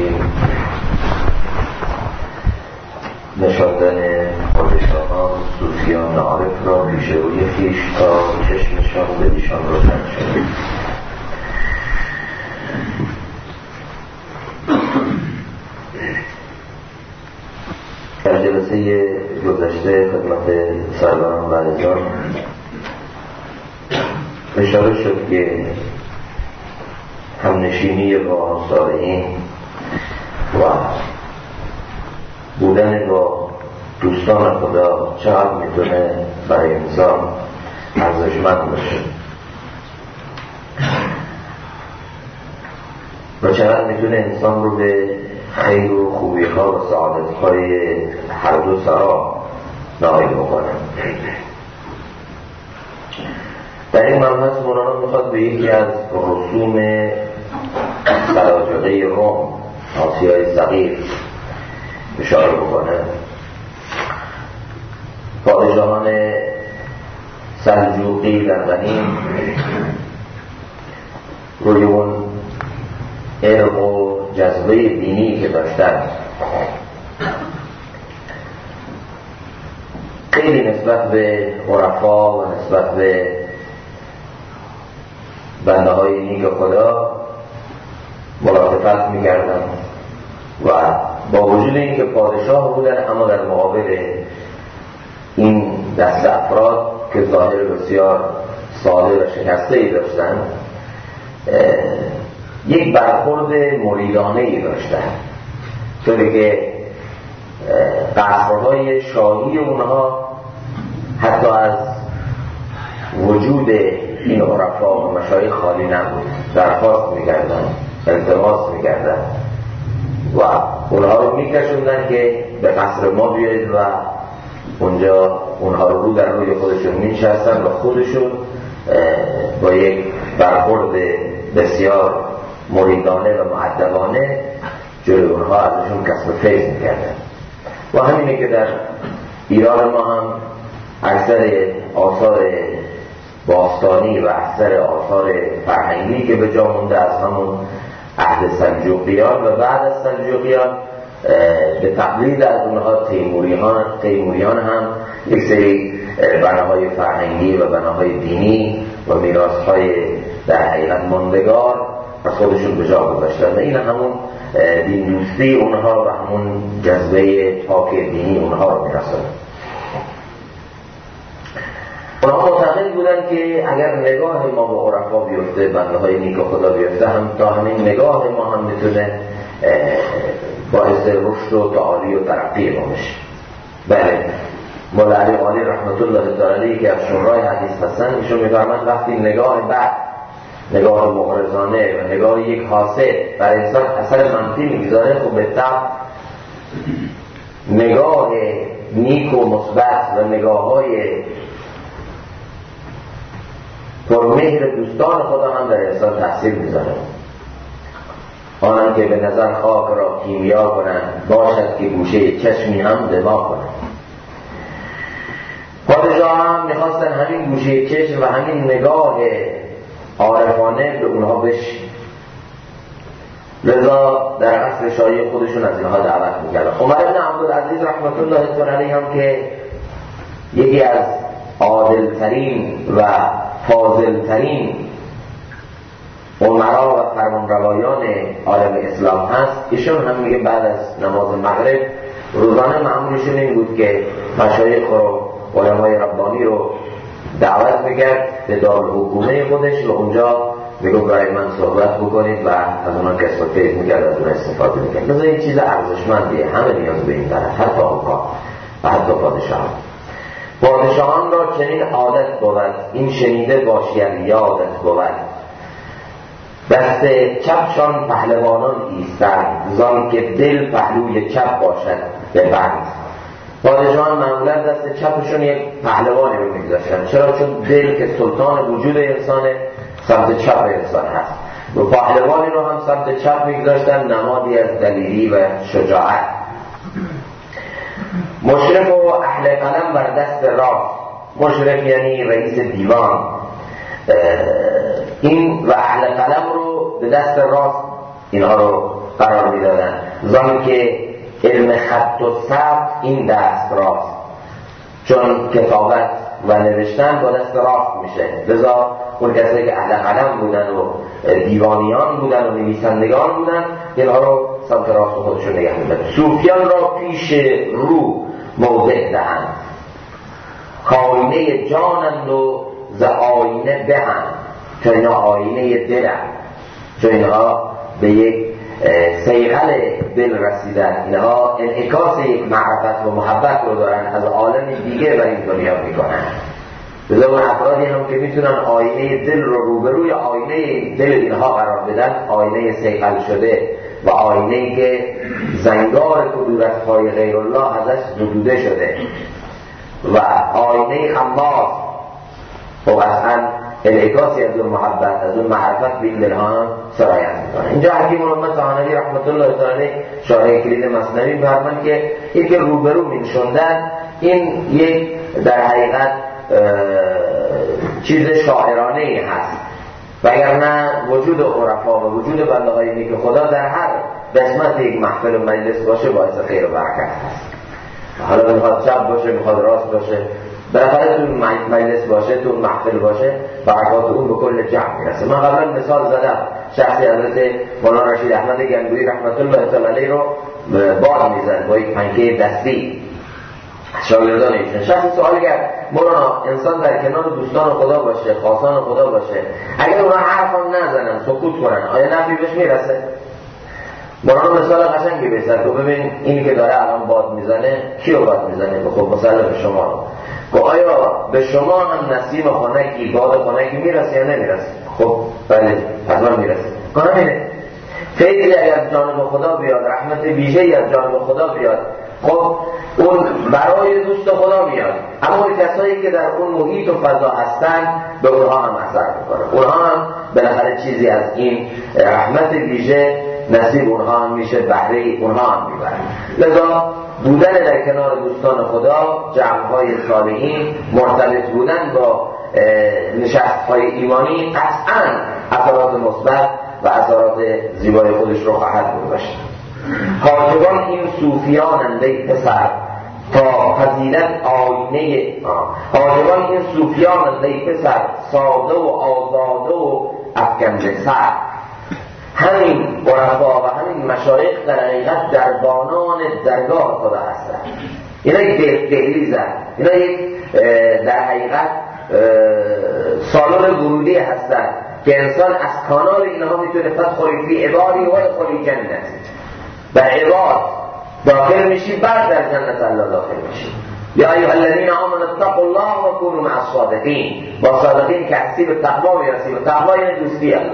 نشاندن پادشاهان صوفیان عارف را پیش روی خویش تا چشمشان بدیشان روشن شد. در جلسه گذشته خدمت سروران و عزیزان اشاره شد که همنشینی با صالحین و بودن با دوستان خدا چقدر میتونه برای انسان ارزشمند باشه و چقدر میتونه انسان رو به خیر و خوبی ها و سعادت های هر دو سرا نائل بکنه. در این مبحث مولانا میخواد به یکی از رسوم سلاجقه روم آسیای صغیر اشاره بکنه. پادشاهان سلجوقی در قدیم روی اون علم و جذبه دینی که داشتن خیلی نسبت به عرفا و نسبت به بنده های نیک خدا ملاطفت میکردن و با وجود اینکه پادشاه بودن اما در مقابل این دست افراد که ظاهر بسیار ساده و شکسته ای داشتن یک برخورد مریدانه ای داشتن، طوری که قصرهای شاهی اونها حتی از وجود این عرفا و مشایخ خالی نبود، درخواست میکردن، التماس میکردن و اونها رو میکشوندن که به قصر ما بیایید و اونجا اونها رو در روی خودشون میشستن و خودشون با یک برخورد بسیار مریدانه و مؤدبانه جلوی اونها ازشون کسب فیض میکردن. و همینه که در ایران ما هم اکثر آثار باستانی و اکثر آثار فرهنگی که به جا مونده از همون عهد سلجوقیان و بعد از سلجوقیان به تقلید از اونها تیموریان هم یک سری بناهای فرهنگی و بناهای دینی و میراث‌های در حقیقت ماندگار از خودشون به جا گذاشتن و این همون دین دوستی اونها و همون جذبه پاک دینی اونها رو میرسونه. اونها معتقد بودن که اگر نگاه ما به عرفا بیفته، بنده های نیک خدا بیفته، هم تا همین نگاه ما هم میتونه باعث رشد و تعالی و ترقی ما بشه. بله، مولا علی قاری رحمت الله تعالی که از شورای حدیث هستن ایشون میفرمایند وقتی نگاه بعد، نگاه مغرضانه و نگاه یک حاسد بر انسان اثر منفی میگذاره، خب به طبع نگاه نیک و مثبت و نگاه های پرمهر دوستان خدا هم در انسان تأثیر میذاره. آنان که به نظر خاک را کیمیا کنند، باشد که گوشه چشمی هم دماغ کنند. پادشاه هم میخواستن همین گوشه چشم و همین نگاه عارفانه به اونها بشه، لذا در عصر شاهی خودشون از اینها دعوت میکردن. عمر بن عبدالعزیز رحمت الله علیه هم که یکی از عادلترین و فاضلترین عمرا و فرمانروایان عالم اسلام هست، ایشون هم میگه بعد از نماز مغرب روزانه معمولشون این بود که مشایخ و علمای ربانی رو دعوت میکرد به دارالحکومه خودش و اونجا میگو برای من صحبت بکنید و از اونا کسب و فیض میکرد، از اونا استفاده میکرد. مثلا این چیز ارزشمندیه، همه نیاز به این داره، حتی آقا و حتی پادشاهان را چنین عادت بود، این شنیده باشید یادت بود، دست چپشان پهلوانان ایستند، زان که دل پهلوی چپ باشد به بند. پادشاهان معمولا دست چپشون یک پهلوانی رو میگذاشتن. چرا؟ چون دل که سلطان وجود انسان سمت چپ انسان هست و پهلوانی رو هم سمت چپ میگذاشتن، نمادی از دلیری و شجاعت. مشرف و اهل قلم بر دست راست، مشرف یعنی رئیس دیوان، این و اهل قلم رو به دست راست اینها رو قرار میدادن. زان که علم خط و ثبت این دست راست، چون کتابت و نوشتن با دست راست میشه. لذا اون کسایی که اهل قلم بودن و دیوانیان بودن و نویسندگان بودن اینها رو سمت راست خودشون نگه می‌داشتن. صوفیان را پیش رو موضع دهند، آینه جانند و ز آینه دهند، چون اینا آینه دلند، چون اینها به یک صیقل دل رسیدن، اینها انعکاس یک معرفت و محبت رو دارن از عالم دیگه بر این دنیا میکنن. بذار اون افرادی هم که میتونن آینه دل رو روبروی آینه دل اینها قرار بدن، آینه صیقل شده و آینه‌ای که زنگار کدورت‌های غیر الله ازش زدوده شده و آینه خماس و اصلا انعکاسی از اون محبت، از اون معرفت به این دلها سرایت میکنه. اینجا حکیم الامت ثانوی رحمت الله تعالی شارح کلید مثنوی فرمان که یک روبرو میشوندن این یک در حقیقت چیز شاعرانه هست، وگرنه وجود عرفا و وجود بنده های نیک خدا در هر قسمت یک محفل و مجلس باشه باعث خیر و برکت هست. حالا میخواد چپ باشه، میخواد راست باشه، بالاخره تو مجلس باشه، تو محفل باشه، برکات اون به کل جمع میرسه. من قبلا مثال زدم، شخصی حضرت مولانا رشید احمد گنگویی رحمت الله تعالی علیه رو باد میزد با یک پنکه دستی شاگردان ایشون. شخصی سوال کرد مولانا انسان در کنار دوستان خدا باشه، خاصان خدا باشه، اگر اونا حرف هم نزنن، سکوت کنن، آیا نفعی بهش میرسه؟ مولانا مثال قشنگی بزد و ببین اینی که داره الان باد میزنه کیو باد میزنه؟ خب مثلا به شما رو. خب آیا به شما هم نسیم خنکی، باد خنکی میرسه یا نمیرسه؟ خب بله حتما میرسه. کنم اینه فیضی اگر جانب خدا بیاد، رحمت ویژه‌ای از جانب خدا بیاد، خب اون برای دوست خدا میاد، اما کسایی که در اون محیط و فضا هستن به اونها هم اثر میکنه، اونها هم بالاخره چیزی از این رحمت ویژه نصیب اونها هم میشه، بهره اونها هم میبرن. لذا بودن در کنار دوستان خدا، جمع‌های صالحین، مرتبط بودن با نشست‌های ایمانی قطعاً اثرات مثبت و اثرات زیبای خودش رو خواهد داشت. حاجبان این صوفیانند ای پسر تا فضیلت آینه حاجبان این صوفیانند ای پسر ساده و آزاده و افکنده سر. همین عرفا و همین مشایخ در حقیقت دربانان درگاه خدا هستند. اینا یک دهلیزن، اینا یک در حقیقت سالن ورودی هستند که انسان از کانال اینها میتونه فدخلی فی عبادی و ادخلی جنت، در عباد داخل میشی، بعد در جنت الله داخل میشی. یا ایها الذین آمنوا اتقوا الله و کونوا مع الصادقین، با صادقین که هستی به تقوا میرسی، و تقوا یعنی دوستی الله.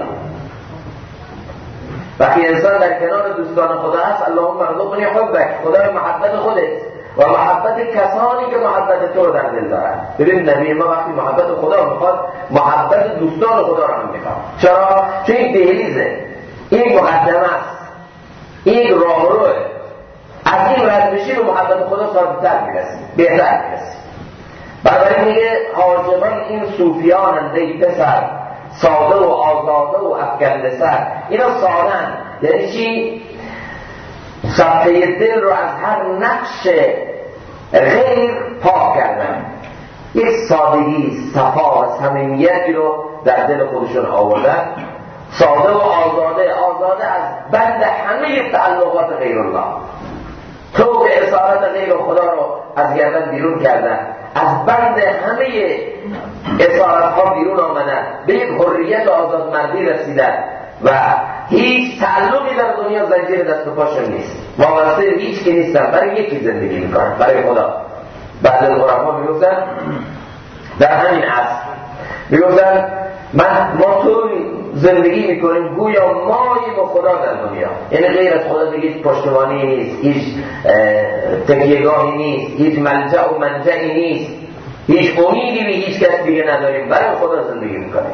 وقتی انسان در کنار دوستان خدا هست، اللهم ارزقنی حبک، خدای محبت خودت و محبت کسانی که محبت تو رو در دل دارن. ببین نبی ما وقتی محبت خدا میخواد، محبت دوستان خدا رو هم میخواد. چرا؟ چون این دهلیزه، این مقدمه است، این راهروه. از این رد بشی به محبت خدا ثابت‌تر میرسی، بهتر میرسی. بنابراین میگه حاجبان این صوفیانند ای پسر ساده و آزاده و افکنده سر. اینا سادن یعنی چی؟ صفحه دل رو از هر نقش غیر پاک کردن، یک سادگی، صفا، صمیمیتی رو در دل خودشون آوردن. ساده و آزاده، آزاده از بند همه تعلقات غیر الله، تو که اسارت غیر خدا رو از گردن بیرون کردن، از بند همه اسارت ها بیرون آمدن، به یک حریت و آزادمردی رسیدن و هیچ تعلقی در دنیا زنجیر دست و پاشون نیست، وابسته هیچ که نیستن، برای یکی زندگی میکنن، برای خدا. بعد از عرفا میگفتن در همین عصر میگفتن ما تو زندگی میکنیم گویا مایی با خدا در دنیا، یعنی غیر از خدا دیگه هیچ پشتوانی نیست، هیچ تکیهگاهی نیست، هیچ ملجأ و منجعی نیست، هیچ امیدی به هیچ کس دیگه نداریم، برای خدا زندگی میکنیم.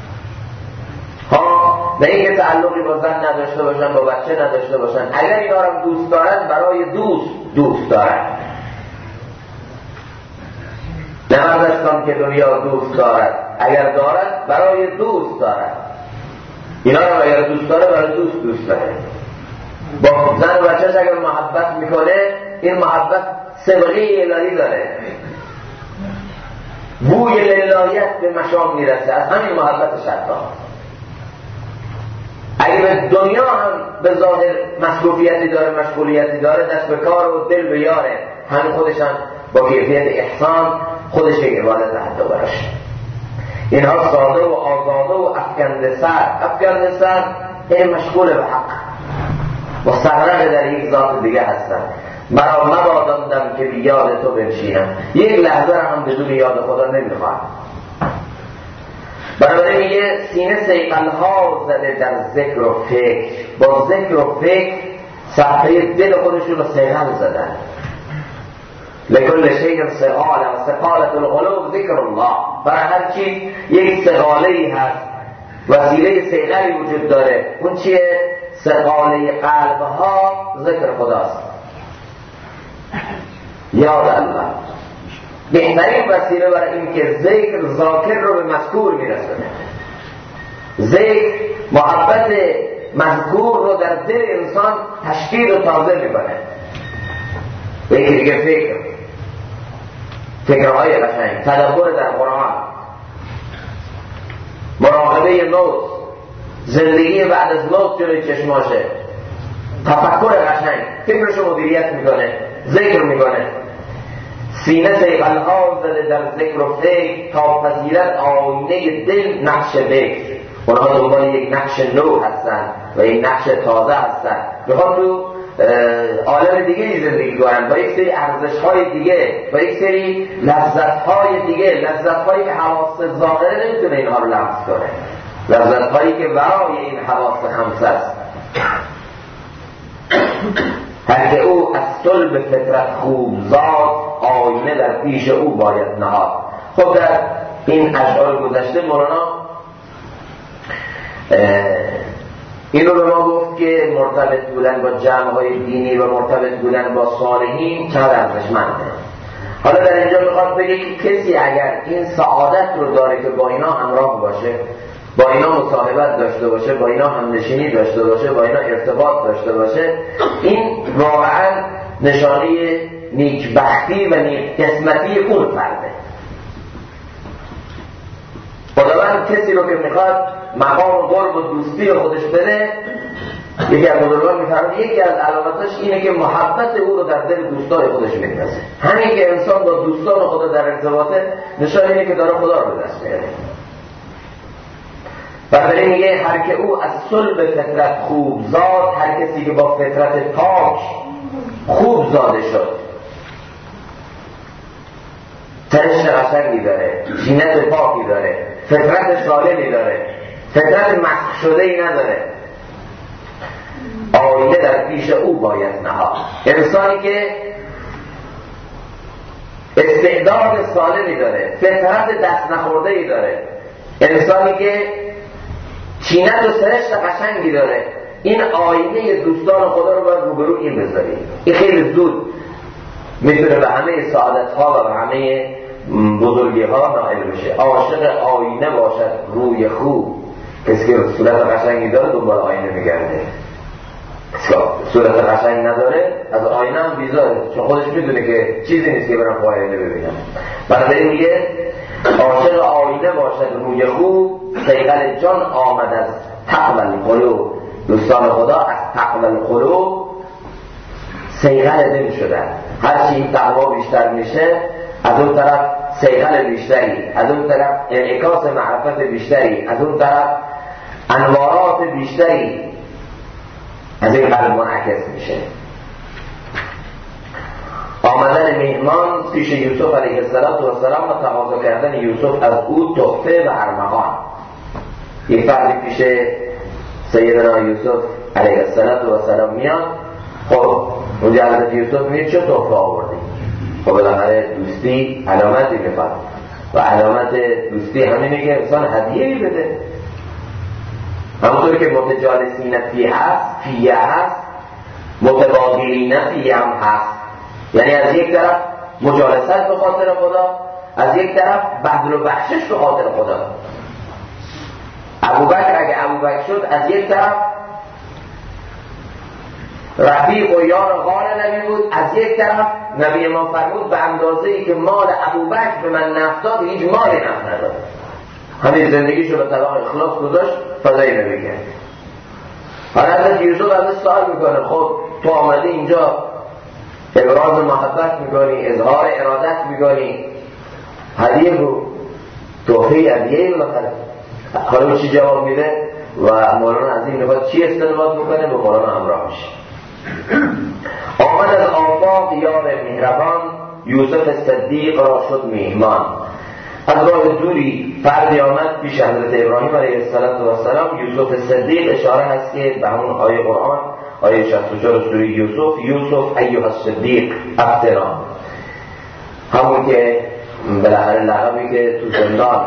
نه اینکه تعلقی با زن نداشته باشن، با بچه نداشته باشن، اگر اینا رو دوست دارن برای دوست دارن. نه مردستان که دنیا دوست دارد، اگر دارد برای دوست دارد. اینا رو اگر دوست داره برای دوست داره. با زن و بچه‌ش اگر محبت میکنه این محبت سبقه الهی داره، بوی للهیت به مشام میرسه از همین محبت شرطا. اگه به دنیا هم به ظاهر مصروفیتی داره، مشغولیتی داره، دست به کار و دل به یاره، همین خودش هم با کیفیت احسان خودش یک عبادت حتی براش. اینها ساده و آزاده و افکنده سر این مشغول به حق مستغرق در یک ذات دیگه هستن. مرا مباداندم که بی یاد تو بنشینم، یک لحظه هم بدون یاد خدا نمیخواد. برای میگه سینه سیقلها زده در ذکر و فکر، با ذکر و فکر صفحه دل خودشون رو سیقل زدن. لکل شیء سقال و سقالت القلوب ذکر الله، برای هر چیز یک سقاله‌ای هست، وسیله سیقلی وجود داره. اون چیه؟ سقاله قلبها ذکر خداست، یاد الله. بهترین وسیله برای این که ذکر ذاکر رو به مذکور میرسونه. ذکر محبت مذکور رو در دل انسان تشکیل و تازه میکنه. و یکی دیگه فکرهای قشنگ، تدبر در قرآن، مراقبه موت، زندگی بعد از موت جلوی چشماشه، تفکر قشنگ، فکرشو مدیریت میکنه، ذکر میکنه. سینه سیقلها زده در ذکر و فکر تا پذیرت آینه دل نقش بکر. اونها دنبال یک نقش نو هستن و یک نقش تازه هستن، میخوان تو عالم دیگه زندگی کنن با یک سری ارزش‌های دیگه، با یک سری لذت‌های دیگه، لذت‌هایی که حواس ظاهره نمیتونه اینها رو لمس کنه، لذت‌هایی که ورای این حواس خمسه است. هر که او از صلب فطرت خوب زاد، آینه در پیش او باید نهاد. خب در این اشعار گذشته مولانا این رو به ما گفت که مرتبط بودن با جمع‌های دینی و مرتبط بودن با صالحین چقدر ارزشمنده. حالا در اینجا میخواد بگه که کسی اگر این سعادت رو داره که با اینا همراه باشه، با اینا مصاحبت داشته باشه، با اینا همنشینی داشته باشه، با اینا ارتباط داشته باشه، این واقعا نشانه نیکبختی و نیک قسمتی اون فرده. خداوند کسی رو که میخواد مقام و قرب و دوستی خودش بده، یکی از بزرگان میفرماید یکی از علامتش اینه که محبت او رو در دل دوستای خودش میندازه. همین که انسان با دوستان خدا در ارتباطه، نشان اینه که داره خدا رو به دست میاره. بنابراین میگه هر که او از صلب فطرت خوب زاد، هر کسی که با فطرت پاک خوب زاده شد، ترش قشنگی داره، جینت پاکی داره، فطرت سالمی داره، فطرت مسخ شده ای نداره، آینه در پیش او باید نهاد. انسانی که استعداد سالمی داره، فطرت دست نخورده ای داره، انسانی که چینت و سرشت قشنگی داره، این آینه دوستان خدا رو باید روبرو این بذاری. این خیلی زود میتونه به همه سعادت ها و به همه بزرگی ها نائل بشه. عاشق آینه باشد روی خوب، کسی که صورت قشنگی داره دنبال آینه میگرده، صورت قشنگ نداره از آینه هم بیزاره، چون خودش میدونه که چیزی نیست که برم آینه ببینم. بنابراین میگه عاشق آینه باشد روی خوب، صیقل جان آمد از تقوی القلوب. دوستان خدا از تقوی القلوب صیقل دل شدن. هرچی این تقوی بیشتر میشه، از اون طرف صیقل بیشتری، از اون طرف انعکاس معرفت بیشتری، از اون طرف انوارات بیشتری از این قلب منعکس میشه. آمدن مهمان پیش یوسف علیه السلام و تقاضا کردن یوسف از او تحفه و ارمغان. یک فردی پیش سیدنا یوسف علیه السلام میاد، خب اونجا حضرت یوسف میگه چه تحفه آوردی؟ خب بالاخره دوستی علامتی میخواد و علامت دوستی همینه که انسان هدیه‌ای بده. همونطور که متجالسین فیه هست، متبادلین فیه هم هست. یعنی از یک طرف مجالست به خاطر خدا، از یک طرف بذل و بخشش به خاطر خدا. ابوبکر اگه ابوبکر شد، از یک طرف رفیق و یار غار نبی بود. از یک طرف نبی ما فرمود به اندازه‌ای که مال ابوبکر به من نفت داد هیچ مالی نفت نداد. همین زندگیشو به طلاق اخلاص گذاشت، فدای نبی کرد. حالا حضرت یوسف ازش سوال میکنه خب تو آمده اینجا ابراز محبت میکنی، اظهار ارادت میکنی، هدیه رو تحفه هدیه بالاخره. حالا چی جواب میده و مولانا از این نفات چی استنباط میکنه؟ به مولانا همراه میشه. آمد از آفاق یار مهربان، یوسف صدیق را شد میهمان. از راه دوری فردی آمد پیش حضرت ابراهیم علیه السلام. یوسف صدیق اشاره هست که به همون آیه قرآن، آیه 64 سوره یوسف ایها الصدیق افتنا، همون که بالاخره لقبی که تو زندان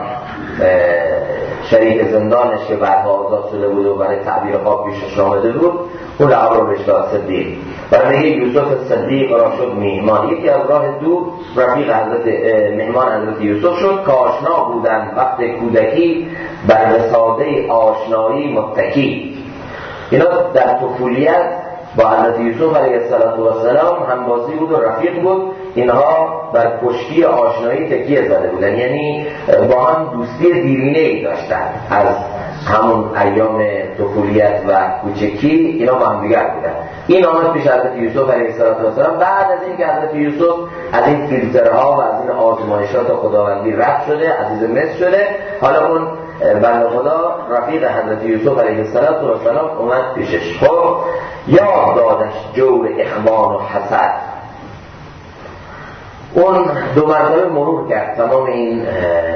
شریک زندانش که بعدها آزاد شده بود و برای تعبیر خواب پیشش آمده بود، اون لقب رو بهش داد صدیق. برای میگه یوسف صدیق را شد میهمان. یکی از راه دور رفیق حضرت مهمان حضرت یوسف شد که آشنا بودند وقت کودکی بر وساده آشنایی متکی. اینا در طفولیت با حضرت یوسف علیه السلام همبازی بود و رفیق بود. اینها بر پشتی آشنایی تکیه زده بودن، یعنی با هم دوستی دیرینه‌ای داشتن از همون ایام طفولیت و کوچکی. اینا با هم دیگر بودن. این آمد پیش حضرت یوسف علیه السلام بعد از این که حضرت یوسف از این فیلترها و از این آزمایشات خداوندی رد شده، عزیز مصر شده. حالا اون بنده خدا رفیق حضرت یوسف علیه السلام اومد پیشش. خب یاد دادش جور اخوان و حسد. اون دو مرتبه مرور کرد تمام این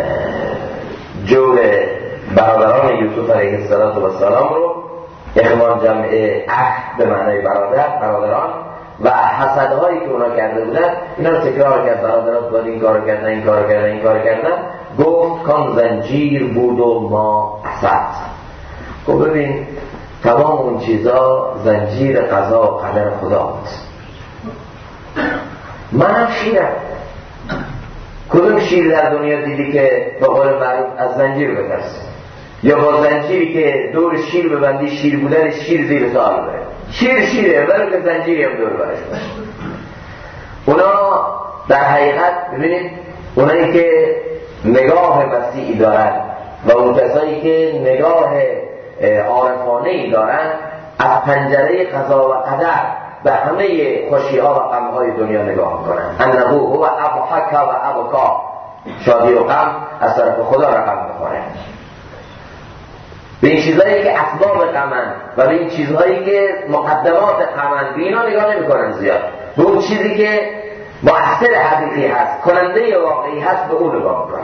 جور برادران یوسف علیه السلام رو. اخوان جمع اخ به معنای برادران و حسدهایی که اونا کرده بودن اینا رو تکرار کرد. برادرات باید این کار کردن. گفت کان زنجیر بود و ما اسد. خب ببین تمام اون چیزا زنجیر قضا و قدر خدا بود. منم شیرم. کدوم شیر در دنیا دیدی که به قول معروف از زنجیر بترسه یا با زنجیری که دور شیر ببندی شیر بودن شیر زیر سوال بره؟ شیره ولی که زنجیری هم دور برش باشه. اونا در حقیقت ببینید اونایی که نگاه وسیعی دارن و اون کسایی که نگاه عارفانه‌ای دارن از پنجره قضا و قدر به همه خوشی‌ها و غم‌های دنیا نگاه می‌کنن. انه هو اضحک و ابکا، شادی و غم از طرف خدا رقم می‌خوره. به این چیزهایی که اسباب غمن و به این چیزهایی که مقدمات غمن به اینا نگاه نمی‌کنن زیاد. به اون چیزی که مؤثر حقیقی هست، کننده واقعی هست، به اون نگاه می‌کنن.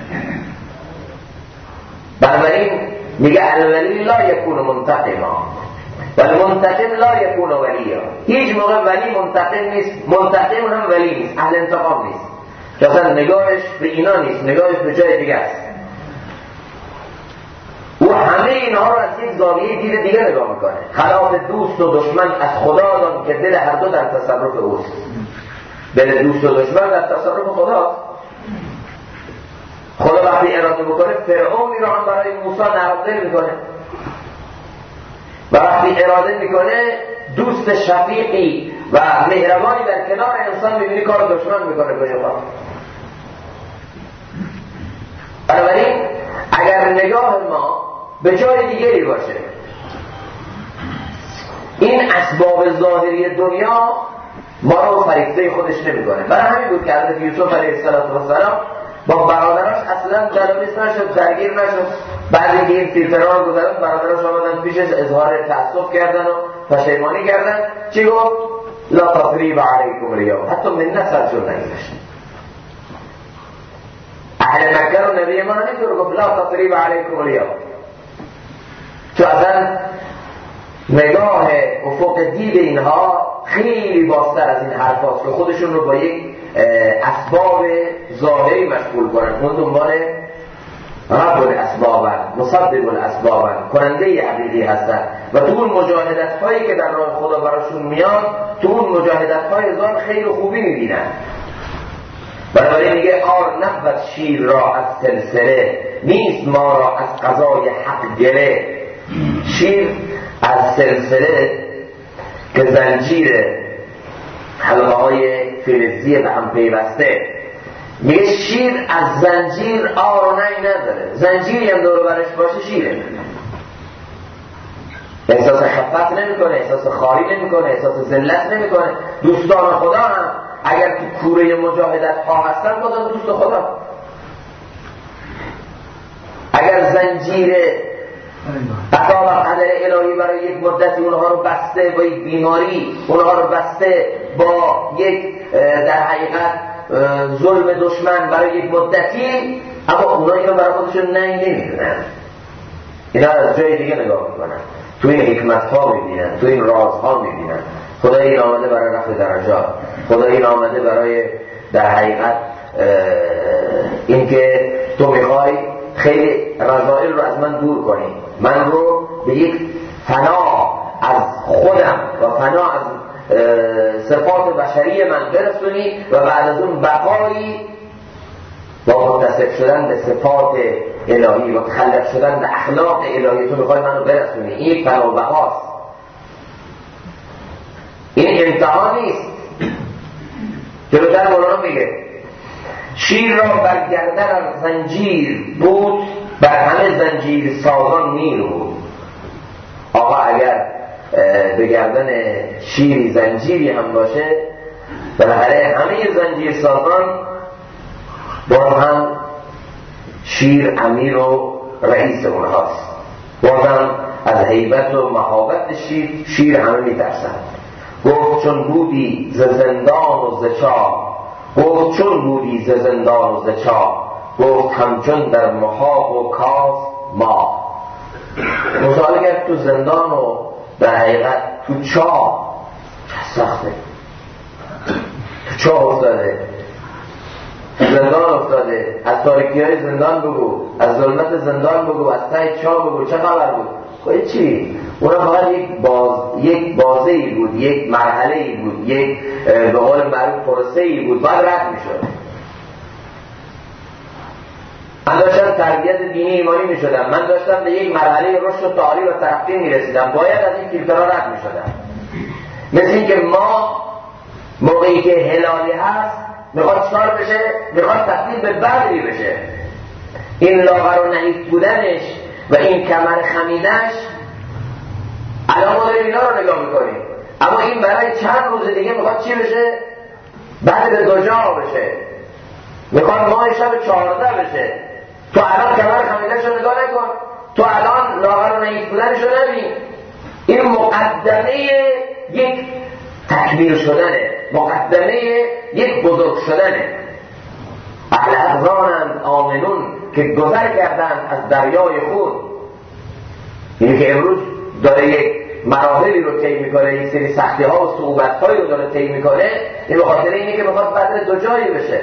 بنابراین میگه الولی لا یکون منتقما و المنتقم لا یکون ولیا. هیچ موقع ولی منتقم نیست، منتقم هم ولی نیست، اهل انتقام نیست. که اصلا نگاهش به اینا نیست، نگاهش به جای دیگه است. او همه اینها رو از یک زاویه دید دیگه نگاه میکنه. خلاف دوست و دشمن از خدا دان که دل هر دو در تصرف اوست. دل دوست و دشمن در تصرف خداست. خدا وقتی اراده بکنه فرعونی رو هم برای موسی نرازل میکنه و وقتی اراده میکنه دوست شفیقی و مهربانی در کنار انسان میبینی کار دشمن میکنه به ما. بنابراین اگر نگاه ما به جای دیگری باشه، این اسباب ظاهری دنیا ما رو فریفته خودش نمیکنه. برای همین بود که حضرت یوسف علیه السلام با برادراش اصلا جلویش نشد، درگیر نشد. بعد اینکه این فیلترها رو گذارد برادراش آمدن پیشش اظهار تأسف کردن و پشیمانی کردن. چی گفت؟ لا تثریب علیکم الیوم. حتی منت سرشون نگیرشت. اهل مکه رو نبی ما نمیتونه گفت لا تثریب علیکم الیوم، چون اصلا نگاه افق دید اینها خیلی بازتر از این حرف هاست که خودشون رو با یک اسباب ظاهری مشغول کنن. اون دنبال رب الاسبابن، مصدق الاسبابن، کننده حقیقی هستن و تو اون مجاهدت هایی که در راه خدا براشون میاد، تو اون مجاهدت های ظاهر خیر و خوبی میبینن. بنابراین میگه آر نبود شیر را از سلسله، نیست ما را از قضای حق گره. شیر از سلسله که زنجیر حلقه های فلزی به هم پیوسته، میگه شیر از زنجیر آر و ننگ نداره. زنجیری هم دور برش باشه شیره، احساس خفت نمیکنه، احساس خاری نمیکنه، احساس ذلت نمیکنه. دوستان خدا هم اگر تو کوره مجاهدت ها هستن خدا دوست خدا. اگر زنجیر عطا و قدر الهی برای یک مدتی اونها رو بسته، با یک بیماری اونها رو بسته، با یک در حقیقت ظلم دشمن برای یک مدتی، اما اونها اینو برای خودشون ننگ نمیدونن، اینا از جای دیگه نگاه میکنن، تو این حکمت ها میبینن، تو این راز ها میبینن. خدا این آمده برای رفع درجات، خدا این آمده برای در حقیقت اینکه تو میخوای خیلی رذائل رو از من دور کنی، من رو به یک فنا از خودم و فنا از صفات بشری من برسونی و بعد از اون بقایی با متصف شدن به صفات الهی و تخلق شدن به اخلاق الهی تو میخوای من رو برسونی. این فنا و بقاست، این امتحان نیست. جلوتر مولانا میگه شیر را بر گردن از زنجیر بود، بر همه زنجیر سازان میر بود. آقا اگر به گردن شیری زنجیری هم باشه، بالاخره همه زنجیر سازان باز هم شیر امیر و رئیس اونهاست، باز هم از هیبت و مهابت شیر همه میترسن. گفت چون بودی ز زندان و ز چاه، گفت چون بودی ز زندان و ز چاه، گفت همچون در محاق و کاس ما. مثال کرد تو زندان و در حقیقت تو چاه سخته، تو چاه افتاده، زندان افتاده، از تاریکی های زندان بگو، از ظلمت زندان بگو، از ته چاه بگو، چه خبر بود؟ خواهی چی؟ اونا فقط یک بازه‌ای بود، یک مرحله‌ای بود، یک به قول معروف پروسه‌ای بود، بعد رد می‌شد. من داشتم تربیت دینی ایمانی می‌شدم، من داشتم به یک مرحله رشد و تعالی و ترقی می‌رسیدم، باید از این فیلترها رد می‌شدم. مثل اینکه ما موقعی که هلالی هست میخواد چار بشه، میخواد تبدیل به بدری بشه، این لاغر و نحیف بودنش و این کمر خمیدنش الان ما داریم اینا رو نگاه میکنیم، اما این برای چند روز دیگه میخواد چی بشه؟ بعد به دجا بشه، میخواد ماه شب 14 بشه. تو الان کمر خمیدنش رو نگاه نکن، تو الان لاغر و نحیف بودنش رو نبین. این مقدمه یک تکمیل شدنه، مقدمه یک بزرگ شدنه. اهل احزانند آمنون که گذر کردند از دریای خون. اینی که امروز داره یک مراحلی رو طی میکنه، یک سری سختی ها و صعوبت هایی رو داره طی میکنه، این به خاطر اینه که میخواد بدر دو جایی بشه.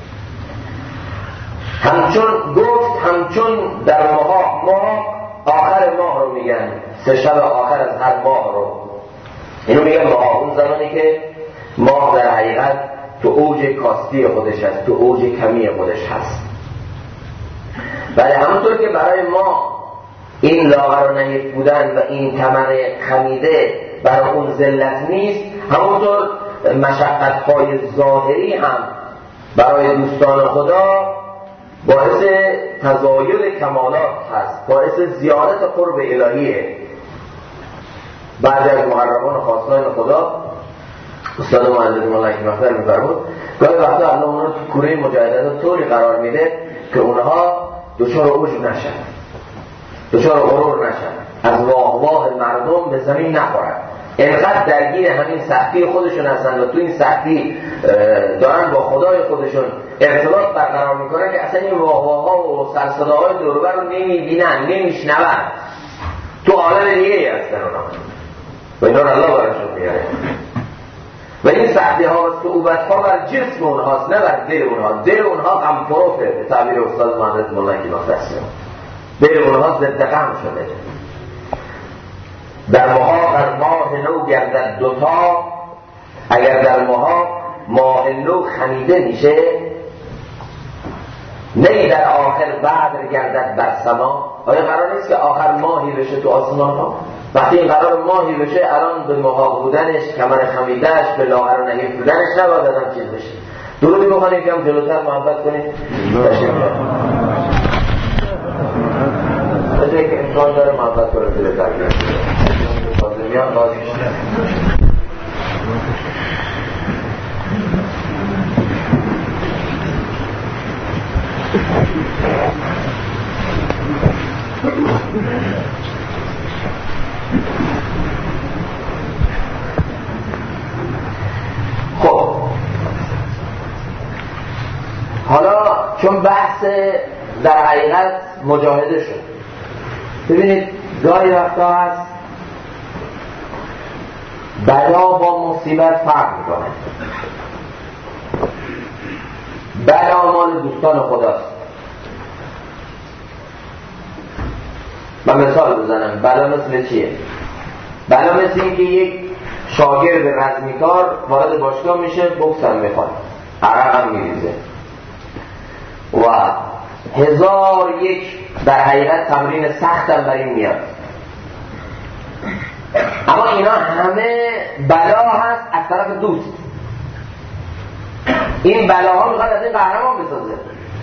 همچون گفت همچون در ماه آخر ماه رو میگن، سه شب آخر از هر ماه رو اینو میگن ماه، اون زمانی که ماه در حقیقت تو اوج کاستی خودش هست، تو اوج کمی خودش هست. ولی همونطور که برای ما این لاغر و نحیف بودن و این کمر خمیده برای اون ذلت نیست، همونطور مشقت‌های ظاهری هم برای دوستان خدا باعث تزاید کمالات هست، باعث زیادت قرب الهیه. بعضی از محرمان خاصان خدا استاد ما حضرت مولانا مفخر می‌فرمود گاهی وقتا الله اونها رو تو کوره مجاهدت طوری قرار میده که اونها دچار عجب نشن، دچار غرور نشن، از واه مردم به زمین نخورن، اینقدر درگیر همین سختی خودشون هستن و تو این سختی دارن با خدای خودشون ارتباط برقرار میکنن که اصلا این واه و سرصداهای دور و بر رو نمیبینن، نمیشنون، تو عالم دیگه هستن اونا و اینا رو الله براشون میاره. و این سختی ها و صعوبت ها بر جسم اونهاست، نه بر دل اونها. دل اونها غم فروخته، به تعبیر استاد ما حضرت مولانا مفخر، دل اونها ضد غم شده. در ماه نو گردد دوتا، اگر در ماه نو خمیده میشه، نه در آخر بدر گردد بر سما. آیا قرار نیست که آخر ماهی بشه تو آسمان ها؟ وقتی این قرار ماهی بشه الان به ماها بودنش، کمر خمیدهش، به لاغر و نحیف بودنش نباید آدم چیز بشه. درودی بخونید که هم جلوتر محبت کنید. تشریف بده که امکان داره محبت کنید جلوتر کنید. فاطمیان باز خب حالا چون بحث در حقیقت مجاهده شد، ببینید گاهی وقتا هست بلا با مصیبت فرق میکنه. بلا مال دوستان خداست. من مثال بزنم. بلا مثل چیه؟ بلا مثل این که یک شاگرد رزمیکار وارد باشگاه میشه، بوکس هم میخواد، عرق هم میریزه و 1001 در حقیقت تمرین سخت هم بر این میاد، اما اینا همه بلا هست از طرف دوست. این بلاها میخواد از این قهرمان بسازه،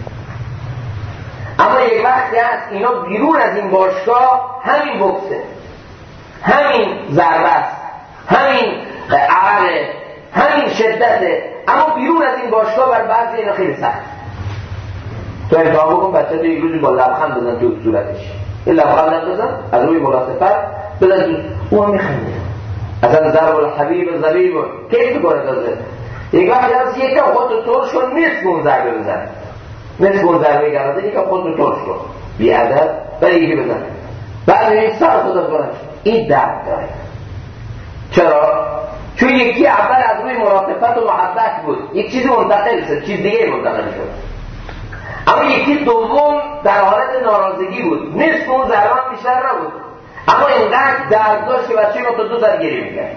اما یک وقتی هست اینا بیرون از این باشگاه همین بوکسه، همین ضربه است، همین عرقه، همین شدته، اما بیرون از این باشگاه بر بعضی اینا خیلی سخت. تو امتحان بکن بچه تو یک روزی با لبخند بزن تو صورتش، یه لبخند هم بزن از روی ملاطفت بزن تو، او هم میخنده. اصلا ضرب الحبیب زبیب کیف میکنه. تازه یک وقتی هست یکم خودتو ترش کن، نصف اون ضربه بزن، نصف اون ضربه گرده یکم خودتو ترش کن، بی عدد برای یکی بزن، بعد این سر خودت کنش. این درد داره. چرا؟ چون یکی اول از روی مراقبت و محبت بود، یک چیزی منتقل شد، چیز دیگه منتقل شد، اما یکی دوم در حالت ناراضگی بود، نصف اون ضربه بیشتر نبود، اما اینقدر درد داشت که بچه ما تا 2 ساعت گریه میکرد.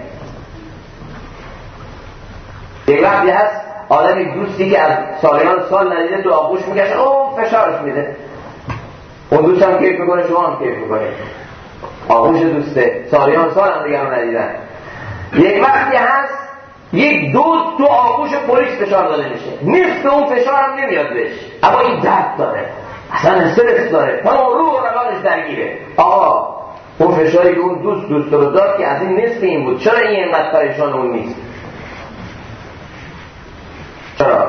یک وقتی هست آدمی دوستی که از سالیان سال ندیده تو آغوش میکشه، او فشارش میده، اون دوست هم کیف میکنه، شما هم کیف میکنه، آغوش دوسته، سالیان سال هم دیگر رو ندیدن. یک وقتی هست یک دوست تو آغوش پلیس فشار داده میشه، نصف اون فشار هم نمیاد بهش، اما این درد داره، اصلا استرس داره، تمام روح و روانش درگیره. آقا اون فشاری که اون دوست رو داد که از این نصف این بود، چرا این اینقدر پریشان اون نیست؟ چرا؟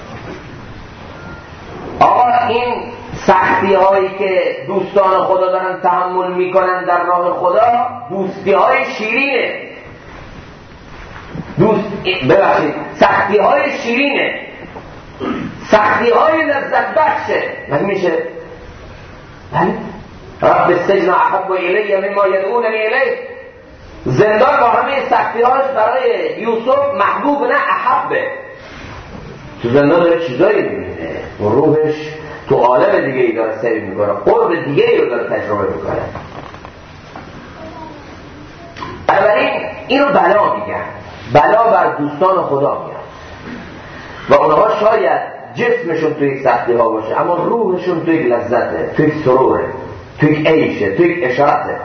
آقا این سختی هایی که دوستان خدا دارن تحمل میکنن در راه خدا، دوستی های شیرینه، ببخشید سختی های شیرینه، سختی های لذت بخشه. نمیشه بله رب السجن احب الی مما یدعوننی الیه، زندان با همه سختی هاش برای یوسف محبوب نه احبه. تو زندان داره چیزایی میبینه، روحش تو عالم دیگه ای داره سیر میکنه، قرب دیگه ای رو داره تجربه میکنه. بنابراین اینو بلا میگن، بلا بر دوستان خدا میاد و اونها شاید جسمشون توی یک سختی ها باشه، اما روحشون توی یک لذته، توی یک سروره، توی یک عیشه، توی یک اشارته.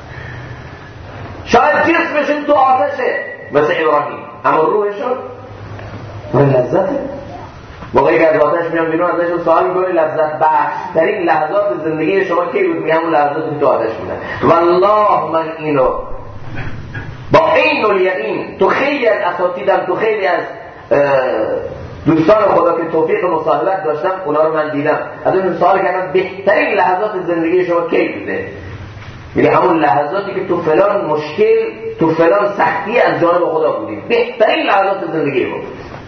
شاید جسمشون تو آتشه مثل ابراهیم، اما روحشون توی لذته. موقعی که از آتش میان بیرون ازشون سوال میکنه لذت بخش ترین لحظات زندگی شما کی بود؟ میگم اون لحظاتی که تو آتش بودن. والله من اینو با عین الیقین تو خیلی از اساتیدم، تو خیلی از دوستان خدا که توفیق مصاحبت داشتم، اونا رو من دیدم، از اون سوال کردم بهترین لحظات زندگی شما کی بوده؟ میگه همون لحظاتی که تو فلان مشکل، تو فلان سختی از جانب خدا بودیم، بهترین لحظات زندگی بود،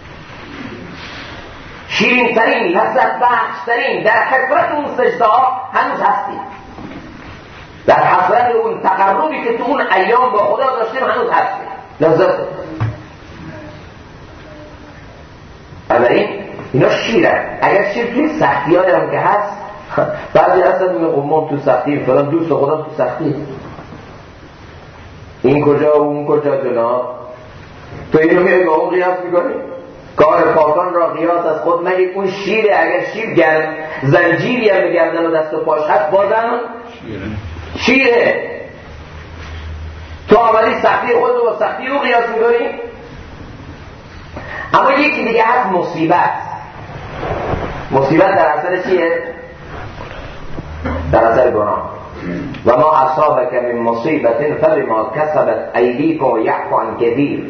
شیرین ترین، لذت بخش ترین، در حسرت اون سجده ها هنوز هستیم، در حسرت اون تقربی که تو اون ایام با خدا داشتیم هنوز هستیم، لذت. بنابراین اینا شیرن. اگر شیر توی سختی های هم که هست، بعضی هستن میگه ما تو سختی فلان دوست خدا تو سختی، این کجا و اون کجا جناب، تو اینو میگه با اون قیاس میکنی؟ کار پاکان را قیاس از خود مگیر. اون شیره، اگر شیر گرم زنجیری هم بگردن و دست و پاش هست بازم شیره. تو آمدی سختی خود رو با سختی او قیاس میکنی. اما یکی دیگه هست مصیبت. مصیبت در اثر چیه؟ در اثر گناه. و ما اصابک من مصیبت فبما کسبت ایدیکم و یعفو عن کثیر.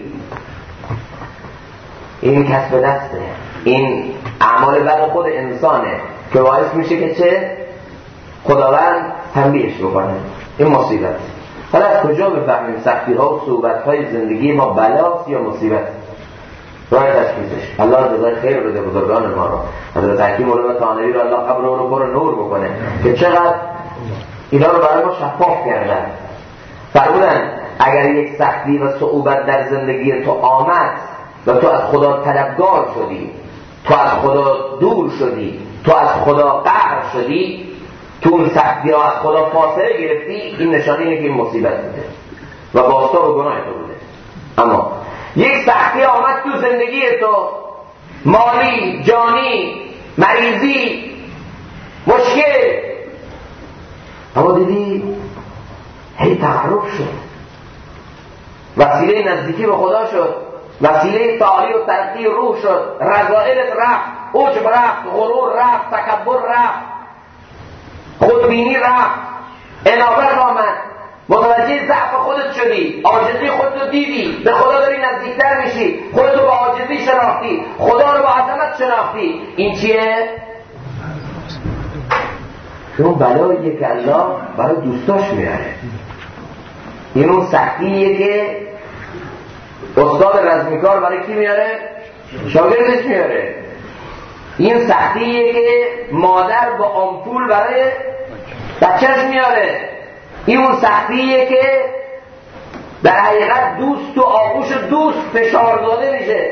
این کسب دسته، این اعمال بد خود انسانه که باعث میشه که چه؟ خداوند تنبیهش بکنه. این مصیبت. حالا از کجا بفهمیم سختی ها و صعوبت های زندگی ما بلاست یا مصیبت؟ راه تشخیصش الله جزای خیر بده بزرگان ما رو. حضرت حکیم مولانا طانوی رو الله قبر رو پر نور بکنه که چقدر اینا رو برای ما شفاف کردن. فرمودن اگر یک سختی و صعوبت در زندگی تو آمد و تو از خدا طلبگار شدی، تو از خدا دور شدی، تو از خدا قهر شدی، تو اون سختی ها از خدا فاصله گرفتی، این نشانه اینه که این مصیبت بوده و باستا و گناه تو بوده. اما یک سختی آمد تو زندگی تو، مالی، جانی، مریضی، مشکل، اما دیدی هی تقرب شد، وسیله نزدیکی به خدا شد، وسیله تعالی و ترقی روح شد، رذائلت رفت، عجب رفت، غرور رفت، تکبر رفت، خودبینی رفت، انابت آمد، متوجه ضعف خودت شدی، عاجزی خودت رو دیدی، به خدا داری نزدیکتر میشی، خودت رو با عاجزی شناختی، خدا رو با عظمت شناختی. این چیه؟ اون بلاییه که الله برای دوستاش میاره. این اون سختیه که استاد رزمیکار برای کی میاره؟ شاگردش میاره. این سختیه که مادر با آمپول برای بچهش میاره. این اون سختیه که در حقیقت دوست و آغوش دوست فشار داده میشه.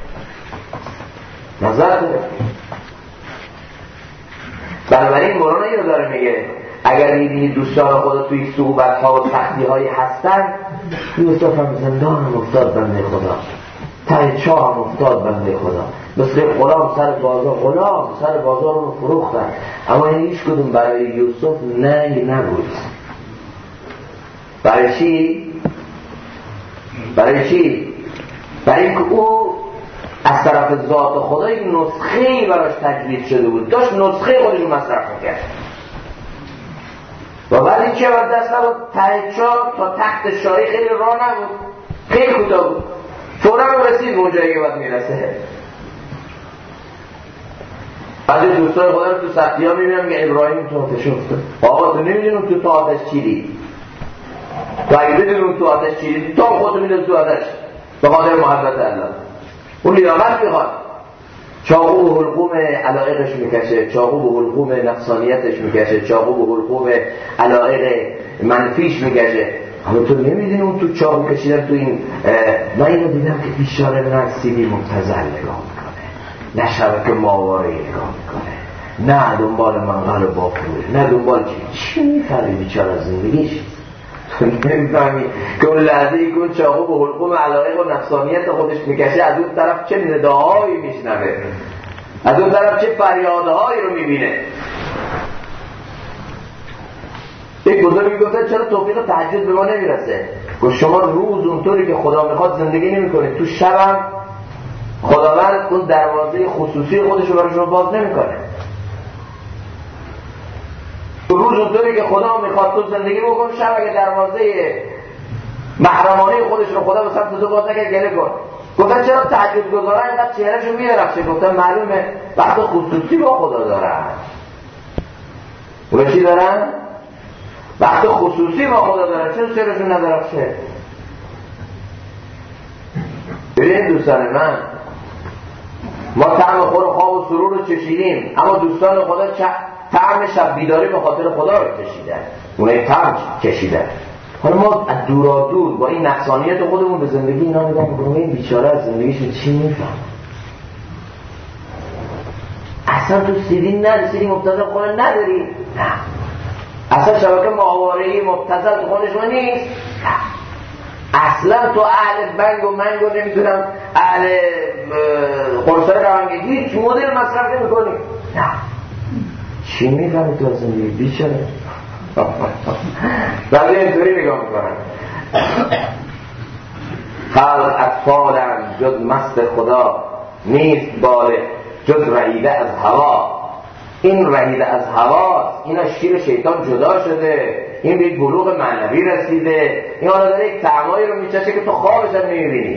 نظر کنه. بنابراین مولانا اینو داره میگه اگر میبینی دوستان خدا توی صعوبت ها و سختی های هستن، یوسف هم زندان هم افتاد بنده خدا، ته چاه هم افتاد بنده خدا، مثل غلام سر بازار رو فروختن، اما این هیچ کدوم برای یوسف ننگ نبود. برای چی؟ برای اینکه او از طرف ذات خدا یک نسخه‌ای براش تجوید شده بود، داشت نسخه خودش رو مصرف می‌کرد و بعد این چه وقت دست نبود ته چاه تا تخت شاهی خیلی راه نبود، خیلی کوتاه بود، فوراً رسید اونجایی که باید میرسه. بعضی دوستای خدا رو تو سختی‌ها می‌بینم که ابراهیم تو آتش افتاد. آقا تو نمی‌دونی تو آتش چیدی، تو اگه بدونی تو آتش چیدی تو خودت می‌دونی تو آتش به خاطر محبت الله. اون لیاقت میخواد. چاقو به حلقوم علایقش میکشه، چاقو به حلقوم نفسانیتش میکشه، چاقو به حلقوم علایق منفیش میکشه. اما تو نمیدونی اون تو چاقو کشیدن تو این. من اینو دیدم که بیچاره نه سیدی مبتذل نگاه میکنه، نه شبکه ماهواره نگاه میکنه، نه دنبال منقل با پول، نه دنبال چی میفهمی بیچاره از زندگیش. نمیفهمی که اون لحظه‌ای که اون چاقو به حلقوم علایق و نفسانیت خودش میکشه، از اون طرف چه نداهایی میشنوه، از اون طرف چه فریادهایی رو میبینه. یک بزرگی گفتن چرا توفیق تهجد به ما نمیرسه؟ گفت شما روز اونطوری که خدا میخواد زندگی نمیکنید، تو شبم خداوند اون دروازه خصوصی خودش رو برای شما باز نمیکنه. روز اونطوری که خدا میخواد تو زندگی بکن، شب اگه دروازه محرمانه خودش رو خدا به سمت تو باز نکرد گله کن. گفتن چرا تهجد گذارن اینقدر چهرهشو میدرخشه؟ گفتن معلومه وقت خصوصی با خدا دارن. اونا چی دارن؟ وقت خصوصی با خدا دارن. چرا چهرهشون ندرخشه؟ ببینید دوستان من، ما طعم خور خواب و سرور رو چشیدیم، اما دوستان خدا طعم شب بیداری به خاطر خدا رو کشیدن، اونایی طعم کشیدن. حالا ما از دورا دور با این نفسانیت خودمون به زندگی اینا نگاه میکنیم، این بیچاره از زندگیش چی میفهم؟ اصلا تو سیدی نداری، مبتذل خودش نداری؟ نه. اصلا شبکه ماهواره‌ای مبتذل خودش ما نیست؟ نه. اصلا تو اهل بنگ و منگ و نمیتونم اهل قرصای روانگی هیچ مدل مصرف نمی کنی؟ نه. چی میفهمی تو از زندگی بیچاره؟ بعد اینطوری نگاه میکنن خلق اطفالند جز مست خدا، نیست باره جز رهیده از هوا. این رهیده از هواست، این از شیر شیطان جدا شده، این به یک بلوغ معنوی رسیده، این حالا داره یک طعمایی رو میچشه که تو خوابش هم نمیبینی.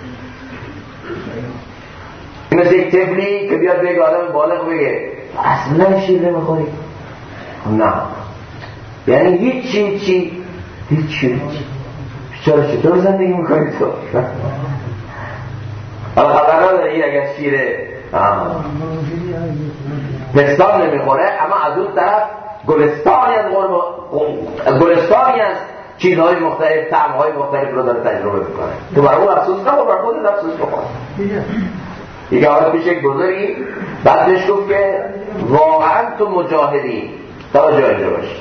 این مثل یک طفلی که بیاد به یک آدم بالغ بگه اصلا شیر نمیخوری. نه، یعنی هیچی چطور زندگی میکنی تو؟ حالا خبر نداری اگر شیر پستان نمیخوره، اما از اون طرف گلستانی از چیزهای مختلف، طعمهای مختلف رو داره تجربه میکنه. تو برای اون افسوس نخور، برای خودت افسوس بخور. یک آقای پیش یک بزرگی بعد بهش گفت که واقعا تو مجاهدی، توجه اینجا باشی،